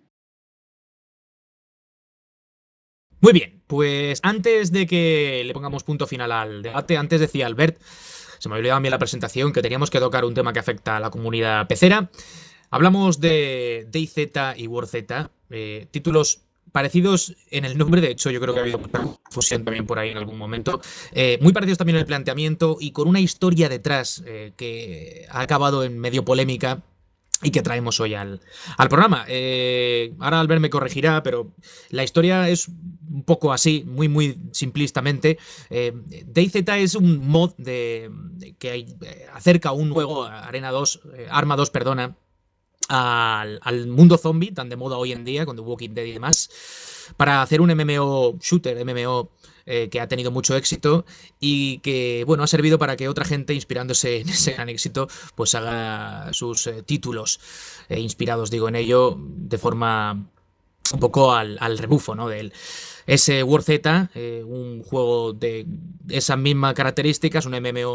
Muy bien, pues antes de que le pongamos punto final al debate, antes decía Albert, se me olvidaba a mí la presentación, que teníamos que tocar un tema que afecta a la comunidad pecera. Hablamos de DayZ y WarZ, eh, títulos parecidos en el nombre, de hecho yo creo que ha habido confusión también por ahí en algún momento, eh, muy parecidos también en el planteamiento y con una historia detrás eh, que ha acabado en medio polémica y que traemos hoy al, al programa. Eh, ahora Albert me corregirá, pero la historia es un poco así, muy muy simplistamente. Eh, DayZ es un mod de, de que hay, eh, acerca un juego, Arena dos, eh, Arma dos, perdona, Al, al mundo zombie, tan de moda hoy en día, con The Walking Dead y demás, para hacer un M M O shooter, M M O eh, que ha tenido mucho éxito y que, bueno, ha servido para que otra gente, inspirándose en ese gran éxito, pues haga sus eh, títulos eh, inspirados, digo, en ello, de forma un poco al, al rebufo, ¿no? Del ese WarZ, eh, un juego de esas mismas características, un M M O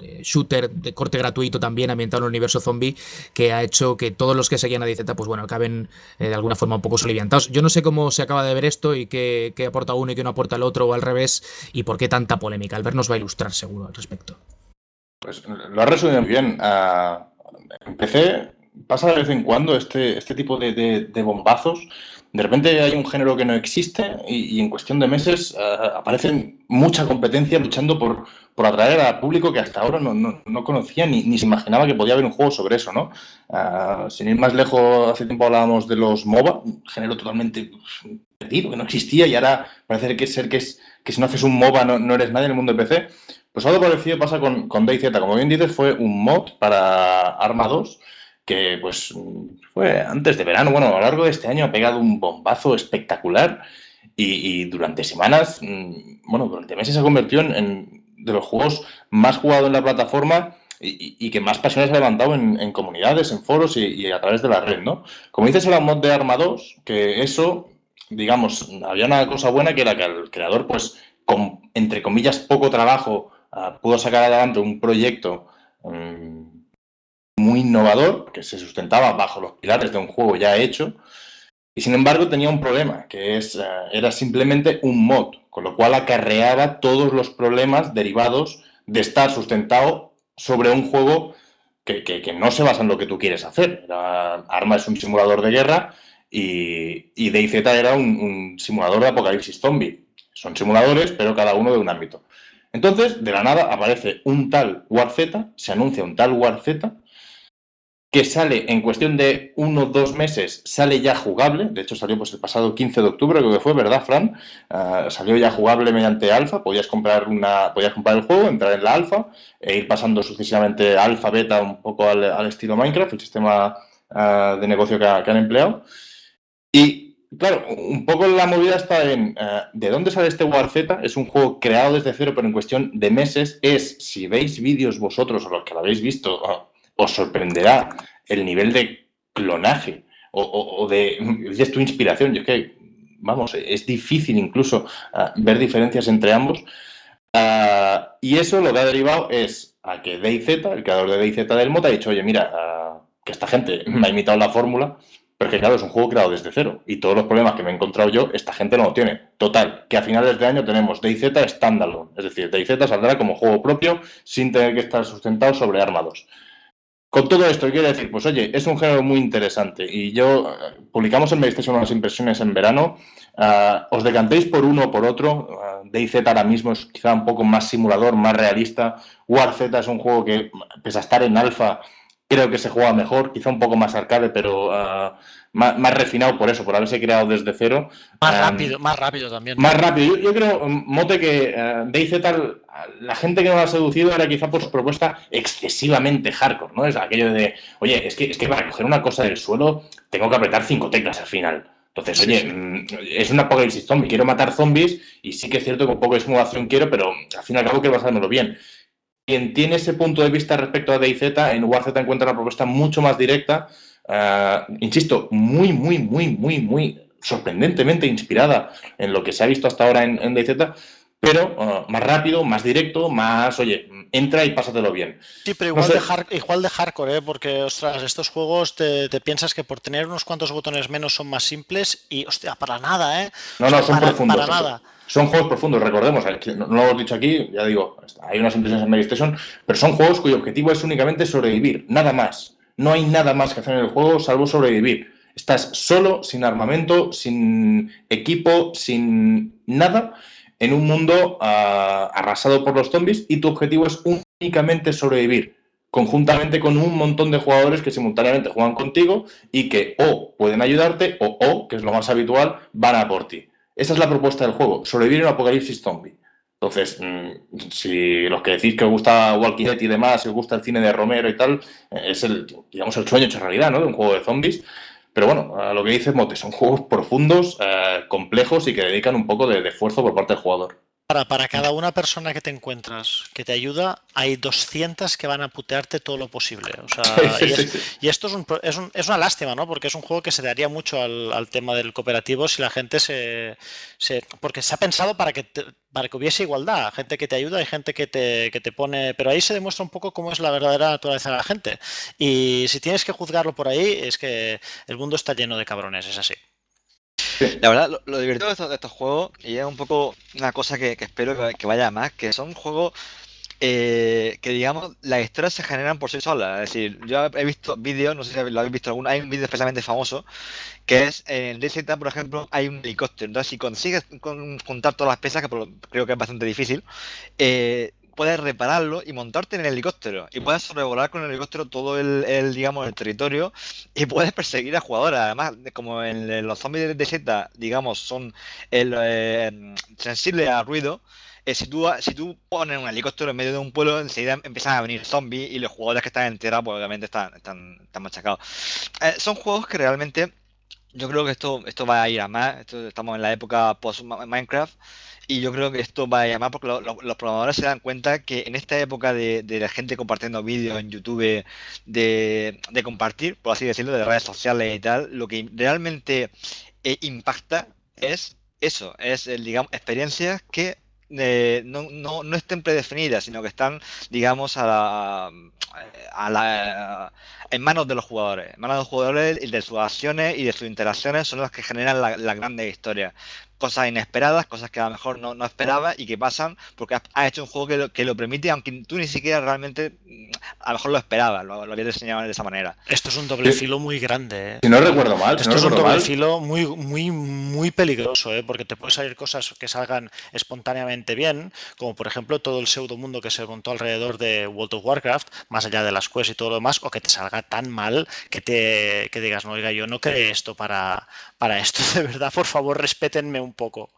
shooter de corte gratuito también ambientado en el universo zombie, que ha hecho que todos los que seguían a D Z pues bueno, acaben eh, de alguna forma un poco soliviantados. Yo no sé cómo se acaba de ver esto y qué, qué aporta uno y qué no aporta el otro o al revés, y por qué tanta polémica. Albert nos va a ilustrar seguro al respecto. Pues lo ha resumido muy bien. Uh, empecé, pasa de vez en cuando este, este tipo de, de, de bombazos. De repente hay un género que no existe y, y en cuestión de meses uh, aparecen mucha competencia luchando por, por atraer a público que hasta ahora no, no, no conocía ni, ni se imaginaba que podía haber un juego sobre eso, ¿no? Uh, sin ir más lejos, hace tiempo hablábamos de los MOBA, un género totalmente perdido, que no existía, y ahora parece que ser que, es, que si no haces un MOBA no, no eres nadie en el mundo de P C. Pues algo parecido pasa con, con DayZ. Como bien dices, fue un mod para Arma dos que pues fue antes de verano, bueno, a lo largo de este año ha pegado un bombazo espectacular y, y durante semanas, bueno, durante meses se ha convertido en, en de los juegos más jugados en la plataforma y, y que más pasiones ha levantado en, en comunidades, en foros y, y a través de la red, ¿no? Como dices, era un mod de Arma dos, que eso, digamos, había una cosa buena que era que el creador, pues, con, entre comillas, poco trabajo, uh, pudo sacar adelante un proyecto um, muy innovador, que se sustentaba bajo los pilares de un juego ya hecho, y sin embargo tenía un problema, que es, uh, era simplemente un mod, con lo cual acarreaba todos los problemas derivados de estar sustentado sobre un juego que, que, que no se basa en lo que tú quieres hacer. Era, Arma es un simulador de guerra y, y DayZ era un, un simulador de apocalipsis zombie. Son simuladores, pero cada uno de un ámbito. Entonces, de la nada aparece un tal WarZ, se anuncia un tal WarZ, que sale en cuestión de uno o dos meses, sale ya jugable. De hecho, salió pues el pasado quince de octubre, creo que fue, ¿verdad, Fran? Uh, salió ya jugable mediante alfa. Podías comprar una, podías comprar el juego, entrar en la alfa e ir pasando sucesivamente alfa, beta, un poco al, al estilo Minecraft, el sistema uh, de negocio que, ha, que han empleado. Y, claro, un poco la movida está en uh, ¿de dónde sale este WarZ? Es un juego creado desde cero, pero en cuestión de meses. Es, si veis vídeos vosotros o los que lo habéis visto, uh, os sorprenderá el nivel de clonaje o, o, o de, dices tu inspiración. Yo es que, vamos, es difícil incluso uh, ver diferencias entre ambos. Uh, y eso lo que ha derivado es a que DayZ, el creador de DayZ del mod, ha dicho, oye, mira, uh, que esta gente me ha imitado la fórmula, pero que claro, es un juego creado desde cero y todos los problemas que me he encontrado yo, esta gente no lo tiene. Total, que a finales de año tenemos DayZ Standalone, es decir, DayZ saldrá como juego propio sin tener que estar sustentado sobre Arma dos. Con todo esto, quiero decir, pues oye, es un género muy interesante y yo, uh, publicamos en PlayStation unas impresiones en verano, uh, os decantéis por uno o por otro. uh, DayZ ahora mismo es quizá un poco más simulador, más realista. WarZ es un juego que, pese a estar en alfa, creo que se juega mejor, quizá un poco más arcade, pero uh, más, más refinado por eso, por haberse creado desde cero. Más um, rápido, más rápido también. Más rápido. Yo, yo creo, Mote, que uh, DayZ, la gente que no lo ha seducido era quizá por su propuesta excesivamente hardcore, ¿no? Es aquello de, oye, es que, es que para coger una cosa del suelo tengo que apretar cinco teclas al final. Entonces, sí, oye, sí. Es un apocalipsis zombie, quiero matar zombies y sí que es cierto que un poco de simulación quiero, pero al fin y al cabo quiero pasármelo bien. Quien tiene ese punto de vista respecto a DayZ, en WarZ encuentra una propuesta mucho más directa, uh, insisto, muy, muy, muy, muy, muy sorprendentemente inspirada en lo que se ha visto hasta ahora en, en DayZ, pero uh, más rápido, más directo, más, oye, entra y pásatelo bien. Sí, pero igual, no sé. de, hard, igual de hardcore, ¿eh? Porque, ostras, estos juegos te, te piensas que por tener unos cuantos botones menos son más simples y, hostia, para nada, ¿eh? No, o sea, no, son para, profundos. Para nada. Son juegos profundos, recordemos, no, no lo hemos dicho aquí, ya digo, hay unas impresiones en PlayStation, pero son juegos cuyo objetivo es únicamente sobrevivir, nada más. No hay nada más que hacer en el juego salvo sobrevivir. Estás solo, sin armamento, sin equipo, sin nada, en un mundo uh, arrasado por los zombies y tu objetivo es únicamente sobrevivir, conjuntamente con un montón de jugadores que simultáneamente juegan contigo y que o pueden ayudarte o, o que es lo más habitual, van a por ti. Esa es la propuesta del juego, sobrevivir en un apocalipsis zombie. Entonces, mmm, si los que decís que os gusta Walking Dead y demás, si os gusta el cine de Romero y tal, es el, digamos, el sueño hecho realidad, ¿no? De un juego de zombies. Pero bueno, a lo que dice Mote, son juegos profundos, eh, complejos y que dedican un poco de, de esfuerzo por parte del jugador. Para, para cada una persona que te encuentras que te ayuda, hay doscientas que van a putearte todo lo posible. O sea, Sí, y, sí, es, sí. y esto es, un, es, un, es una lástima, ¿no? Porque es un juego que se daría mucho al, al tema del cooperativo si la gente se, se... Porque se ha pensado para que, te, para que hubiese igualdad. Gente que te ayuda y gente que te, que te pone... Pero ahí se demuestra un poco cómo es la verdadera naturaleza de la gente. Y si tienes que juzgarlo por ahí, es que el mundo está lleno de cabrones, es así. La verdad, lo, lo divertido de estos, de estos juegos, y es un poco una cosa que, que espero que, que vaya más, que son juegos eh, que, digamos, las historias se generan por sí solas. Es decir, yo he visto vídeos, no sé si lo habéis visto alguno, hay un vídeo especialmente famoso, que es en D Z, por ejemplo, hay un helicóptero. Entonces, si consigues con- juntar todas las piezas, que por lo- creo que es bastante difícil, eh, puedes repararlo y montarte en el helicóptero. Y puedes sobrevolar con el helicóptero todo el, el, digamos, el territorio y puedes perseguir a jugadores. Además, como en, en los zombies de D Z, digamos, son el, eh, sensibles al ruido, eh, si, tú, si tú pones un helicóptero en medio de un pueblo, enseguida empiezan a venir zombies y los jugadores que están en tierra, pues obviamente están, están, están machacados. Eh, son juegos que realmente... Yo creo que esto, esto va a ir a más. Esto, estamos en la época post-Minecraft y yo creo que esto va a ir a más porque lo- lo- los programadores se dan cuenta que en esta época de, de la gente compartiendo vídeos en YouTube, de, de compartir, por así decirlo, de redes sociales y tal, lo que realmente eh, impacta es eso, es, el, digamos, experiencias que eh, no, no, no estén predefinidas, sino que están, digamos, a la, a la, en manos de los jugadores. En manos de los jugadores y de sus acciones y de sus interacciones son las que generan la- las grandes historias. Cosas inesperadas, cosas que a lo mejor no, no esperabas y que pasan porque has, has hecho un juego que lo, que lo permite, aunque tú ni siquiera realmente mm, a lo mejor lo esperabas, lo, lo habías diseñado de esa manera. Esto es un doble filo muy grande, ¿eh? Si no recuerdo mal, si Esto no es un recuerdo doble mal, filo muy, muy, muy peligroso, ¿eh? Porque te pueden salir cosas que salgan espontáneamente bien, como por ejemplo todo el pseudomundo que se montó alrededor de World of Warcraft, más allá de las quests y todo lo demás, o que te salga tan mal que te que digas, no, oiga, yo no creé esto para, para esto, de verdad, por favor, respétenme un poco.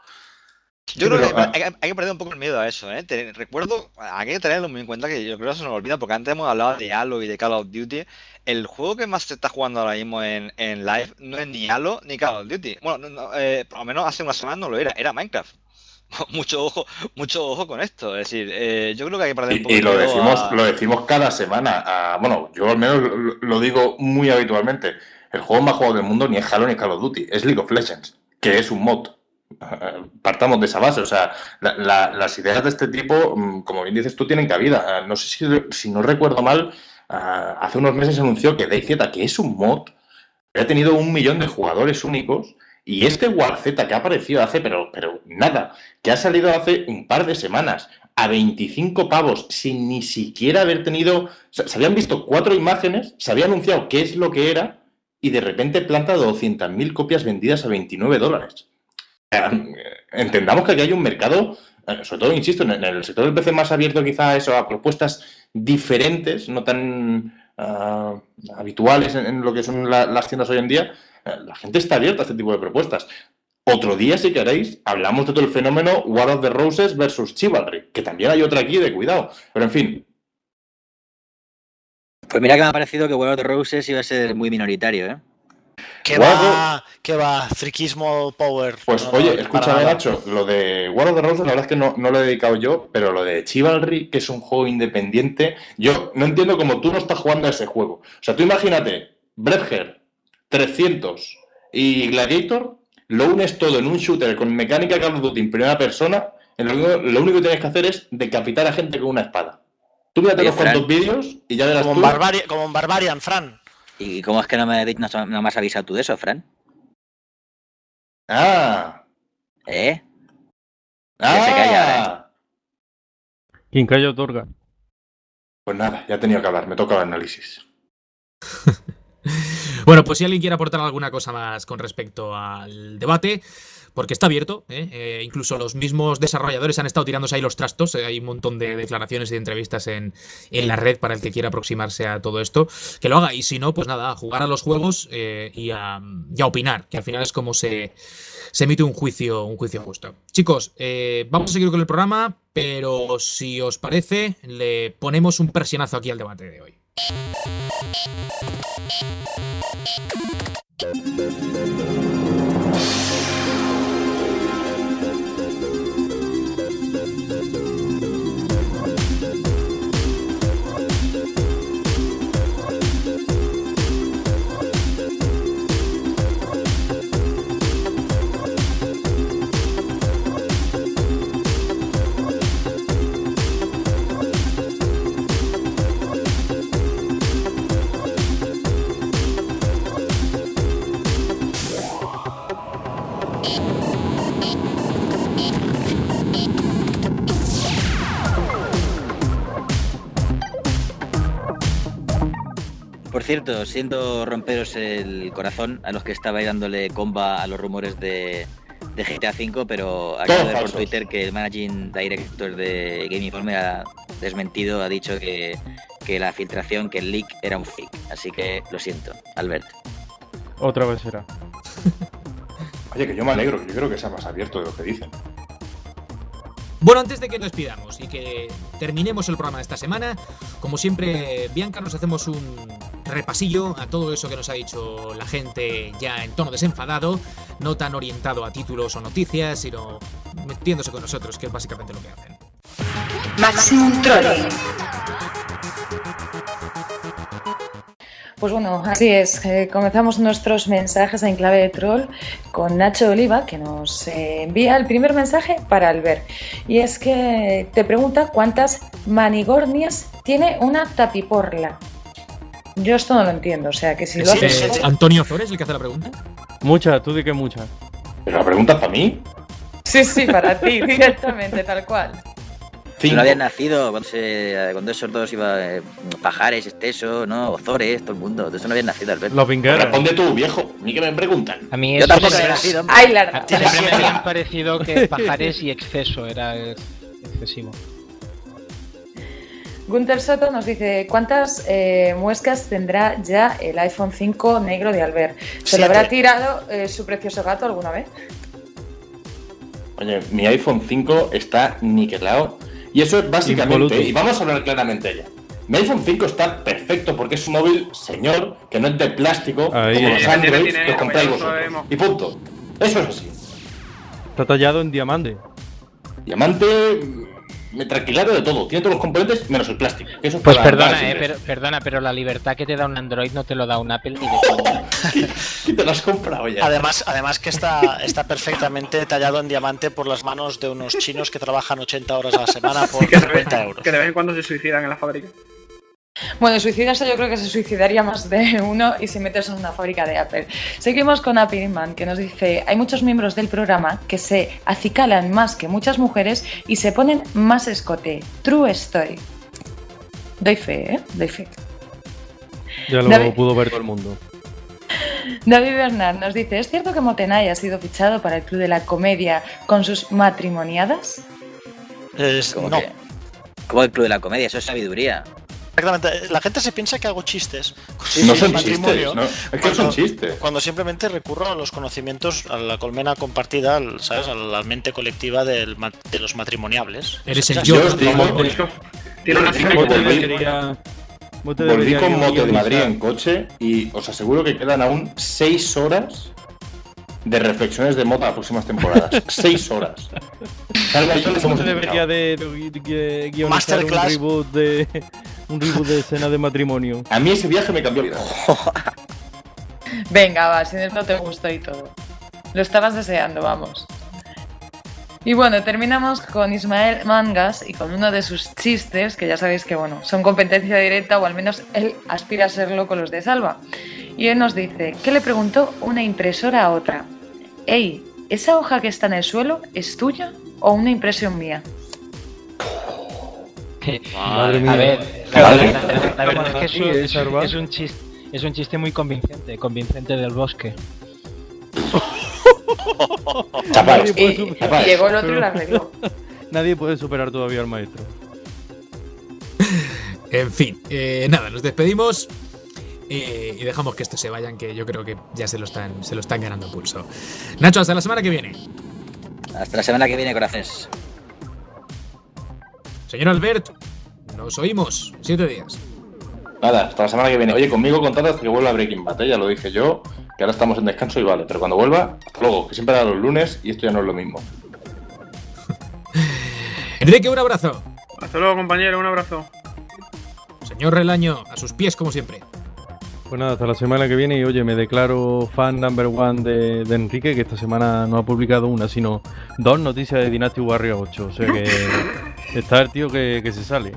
Yo Sí, creo pero, que ah, hay, hay que perder un poco el miedo a eso, ¿eh? Te- recuerdo, hay que tenerlo muy en cuenta que yo creo que se nos olvida, porque antes hemos hablado de Halo y de Call of Duty. El juego que más se está jugando ahora mismo en, en live no es ni Halo ni Call of Duty. Bueno, no- no, eh, por lo menos hace una semana no lo era, era Minecraft. Mucho ojo, mucho ojo con esto. Es decir, eh, yo creo que hay que perder un poco y, y el lo miedo decimos, a... lo decimos cada semana. Ah, bueno, yo al menos lo, lo digo muy habitualmente. El juego más jugado del mundo ni es Halo ni Call of Duty, es League of Legends, que es un mod. Ah, partamos de esa base. O sea, la- la- las ideas de este tipo, mm, como bien dices tú, tienen cabida. Ah, no sé si, si no recuerdo mal, ah, hace unos meses se anunció que DayZ, que es un mod, ha tenido un millón de jugadores únicos. Y este WarZ que ha aparecido hace, pero, pero nada, que ha salido hace un par de semanas a veinticinco pavos, sin ni siquiera haber tenido. O sea, se habían visto cuatro imágenes, se había anunciado qué es lo que era, y de repente planta doscientas mil copias vendidas a veintinueve dólares. Eh, Entendamos que aquí hay un mercado, eh, sobre todo, insisto, en en el sector del P C más abierto quizá a eso, a propuestas diferentes, no tan ah, habituales en, en lo que son la- las tiendas hoy en día. Eh, La gente está abierta a este tipo de propuestas. Otro día, si queréis, hablamos de todo el fenómeno War of the Roses versus Chivalry, que también hay otra aquí de cuidado. Pero en fin, Pues mira que me ha parecido que World of Roses iba a ser muy minoritario, ¿eh? ¿Qué War of the- va? ¿Qué va? Friquismo Power. Pues No, no, oye, para escúchame, nada. Nacho, lo de War of the Roses, la verdad es que no, no lo he dedicado yo, pero lo de Chivalry, que es un juego independiente, yo no entiendo cómo tú no estás jugando a ese juego. O sea, tú imagínate, Brether, trescientos y Gladiator, lo unes todo en un shooter con mecánica Call of Duty en primera persona, en lo, único, lo único que tienes que hacer es decapitar a gente con una espada. Tú mírate Oye, unos cuantos Fran. vídeos y ya verás Como tú. un, Barbari- como un Barbarian, Fran. ¿Y cómo es que no me, no, no me has avisado tú de eso, Fran? Ah, ¿Eh? Ya se calla, ¿eh? ah. Quien calla otorga. Pues nada, ya he tenido que hablar, me toca el análisis. Bueno, pues si alguien quiere aportar alguna cosa más con respecto al debate, porque está abierto, ¿eh? Eh, incluso los mismos desarrolladores han estado tirándose ahí los trastos, eh, hay un montón de declaraciones y de entrevistas en, en la red para el que quiera aproximarse a todo esto, que lo haga, y si no, pues nada, a jugar a los juegos eh, y, a, y a opinar, que al final es como se, se emite un juicio, un juicio justo. Chicos, eh, vamos a seguir con el programa, pero si os parece, le ponemos un persianazo aquí al debate de hoy. Por cierto, siento romperos el corazón a los que estabais dándole comba a los rumores de, de G T A cinco, pero acabo de ver por Twitter que el Managing Director de Game Informer ha desmentido, ha dicho que, que la filtración, que el leak era un fake. Así que lo siento, Albert. Otra vez será. Oye, que yo me alegro, que yo creo que sea más abierto de lo que dicen. Bueno, antes de que nos despidamos y que terminemos el programa de esta semana, como siempre, Bianca, nos hacemos un repasillo a todo eso que nos ha dicho la gente ya en tono desenfadado, no tan orientado a títulos o noticias, sino metiéndose con nosotros, que es básicamente lo que hacen. Maximum Trolling. Pues bueno, así es. Eh, comenzamos nuestros mensajes en clave de troll con Nacho Oliva, que nos eh, envía el primer mensaje para Albert. Y es que te pregunta cuántas manigornias tiene una tapiporla. Yo esto no lo entiendo, o sea que si lo Sí, haces... eh, tú- ¿Antonio Zores el que hace la pregunta? Muchas, tú di que muchas. ¿Pero la pregunta es para mí? Sí, sí, para ti, directamente, tal cual. Tú no habías nacido cuando, se, cuando esos dos iba eh, Pajares, Esteso, ¿no? Ozores, todo el mundo. De eso no habías nacido, Albert. Los vingueros. Responde tú, viejo. A mí que me preguntan. A mí Yo eso tampoco siempre- había nacido. Ay, la siempre me habían parecido que Pajares y Exceso era ex- excesivo. Gunter Soto nos dice ¿cuántas eh, muescas tendrá ya el iPhone cinco negro de Albert? ¿Se lo habrá tirado eh, su precioso gato alguna vez? Oye, mi iPhone cinco está niquelado. Y eso es básicamente, Impoluto. y vamos a hablar claramente de ella. Mi iPhone cinco está perfecto porque es un móvil, señor, que no es de plástico, Ahí. como los Sí, Androids tiene- que os tiene- compráis eso vosotros. sabemos. Y punto. Eso es así. Está tallado en diamante. Diamante, mm, me tranquilaron de todo. Tiene todos los componentes menos el plástico. Que eso es Pues para perdona, andar eh, sin pero, perdona, pero la libertad que te da un Android no te lo da un Apple ni de coña. ¿Y te lo has comprado ya? Además, además que está, está perfectamente tallado en diamante por las manos de unos chinos que trabajan ochenta horas a la semana por Que de, vez, cincuenta euros. que de vez en cuando se suicidan en la fábrica. Bueno, suicidarse yo creo que se suicidaría más de uno y si metes en una fábrica de Apple. Seguimos con Appleman, que nos dice hay muchos miembros del programa que se acicalan más que muchas mujeres y se ponen más escote. True story. Doy fe, ¿eh? Doy fe. Ya lo David- pudo ver todo el mundo. David Bernard nos dice ¿es cierto que Motenay ha sido fichado para el Club de la Comedia con sus matrimoniadas? Es- Como no, que- como el Club de la Comedia, eso es sabiduría. exactamente. La gente se piensa que hago chistes. con No el son matrimonio, chistes, ¿no? Es que cuando- son chistes. Cuando simplemente recurro a los conocimientos, a la colmena compartida, al- ¿sabes? A la mente colectiva del ma- de los matrimoniables. Eres el Ya, yo. Yo os digo, Tiene una Yo Vos te volví- debería- vos te volví debería con moto de guionizar. Madrid en coche y os aseguro que quedan aún seis horas de reflexiones de moto a las próximas temporadas. seis horas. Salva y yo les ¿Cómo hemos se debería escuchado. de, de- de guionizar un Masterclass. reboot de un reboot de escena de matrimonio? A mí ese viaje me cambió la vida. Venga, va, si no te gustó y todo. Lo estabas deseando, vamos. Y bueno, terminamos con Ismael Mangas y con uno de sus chistes, que ya sabéis que bueno, son competencia directa, o al menos él aspira a serlo con los de Salva. Y él nos dice, ¿qué le preguntó una impresora a otra? Ey, ¿esa hoja que está en el suelo es tuya o una impresión mía? Madre mía. A ver, Madre la, mía. la- la verdad es que es un, Sí, es, Sarva. es un chiste, es un chiste muy convincente, convincente del bosque. Chapáis. Nadie puede Y, superar- y Capaz. llegó el otro y la arregló. Nadie puede superar todavía al maestro. En fin, eh, nada, nos despedimos eh, y dejamos que estos se vayan, que yo creo que ya se lo están, se lo están ganando pulso. Nacho, hasta la semana que viene. Hasta la semana que viene, corazones. Señor Albert, nos oímos. Siete días. Nada, hasta la semana que viene. Oye, conmigo contad hasta que vuelva Breaking Bad, ¿eh? Ya lo dije yo, que ahora estamos en descanso y vale. Pero cuando vuelva, hasta luego, que siempre era los lunes y esto ya no es lo mismo. Enrique, un abrazo. Hasta luego, compañero, un abrazo. Señor Relaño, a sus pies como siempre. Pues nada, hasta la semana que viene y oye, me declaro fan number one de, de Enrique, que esta semana no ha publicado una, sino dos noticias de Dynasty Warriors ocho. O sea que está el tío que, que se sale.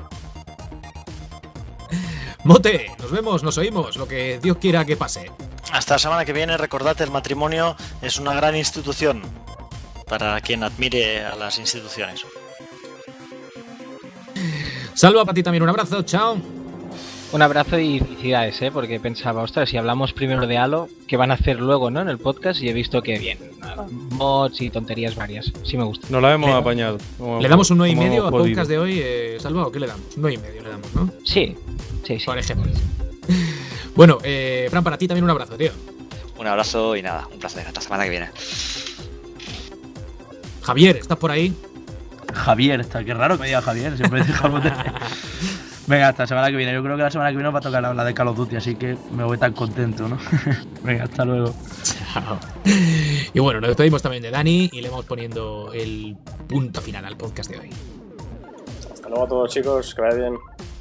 Mote, nos vemos, nos oímos, lo que Dios quiera que pase. Hasta la semana que viene, recordad, el matrimonio es una gran institución para quien admire a las instituciones. Salva para ti también, un abrazo, chao. Un abrazo y felicidades, ¿eh? Porque pensaba, ostras, si hablamos primero de Halo, ¿qué van a hacer luego, no? En el podcast, y he visto que bien, mods y tonterías varias. Sí me gusta. Nos la hemos le, apañado. ¿Le damos un nueve y medio al podcast de hoy, eh, Salva, o qué le damos? Un nueve y medio le damos, ¿no? Sí, sí, sí. Por ejemplo. Bueno, eh, Fran, para ti también un abrazo, tío. Un abrazo y nada, un placer. Hasta la semana que viene. Javier, ¿estás por ahí? Javier, está, qué raro que me diga Javier, siempre dice Javier. Venga, hasta la semana que viene. Yo creo que la semana que viene nos va a tocar hablar de Call of Duty, así que me voy tan contento, ¿no? Venga, hasta luego. Chao. Y bueno, nos despedimos también de Dani y le vamos poniendo el punto final al podcast de hoy. Hasta luego a todos, chicos, que vaya bien.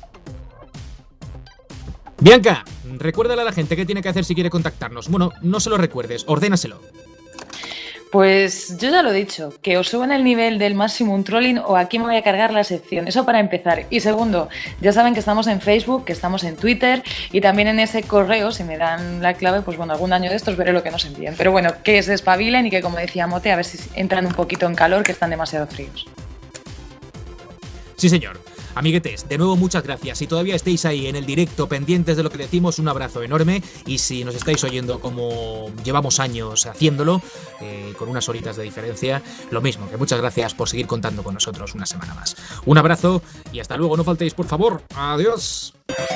Bianca, recuérdale a la gente qué tiene que hacer si quiere contactarnos. Bueno, no se lo recuerdes, ordénaselo. Pues yo ya lo he dicho, que os suban el nivel del Maximum Trolling o aquí me voy a cargar la sección. Eso para empezar. Y segundo, ya saben que estamos en Facebook, que estamos en Twitter y también en ese correo, si me dan la clave, pues bueno, algún año de estos veré lo que nos envíen. Pero bueno, que se espabilen y que, como decía Mote, a ver si entran un poquito en calor, que están demasiado fríos. Sí, señor. Amiguetes, de nuevo muchas gracias. Si todavía estáis ahí en el directo pendientes de lo que decimos, un abrazo enorme. Y si nos estáis oyendo como llevamos años haciéndolo, eh, con unas horitas de diferencia, lo mismo, que muchas gracias por seguir contando con nosotros una semana más. Un abrazo y hasta luego, no faltéis, por favor. Adiós.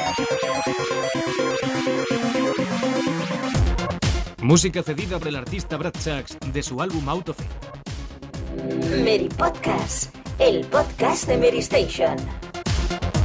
Música cedida por el artista Brad Sachs de su álbum Out of It. Mary Podcast, el podcast de Mary Station.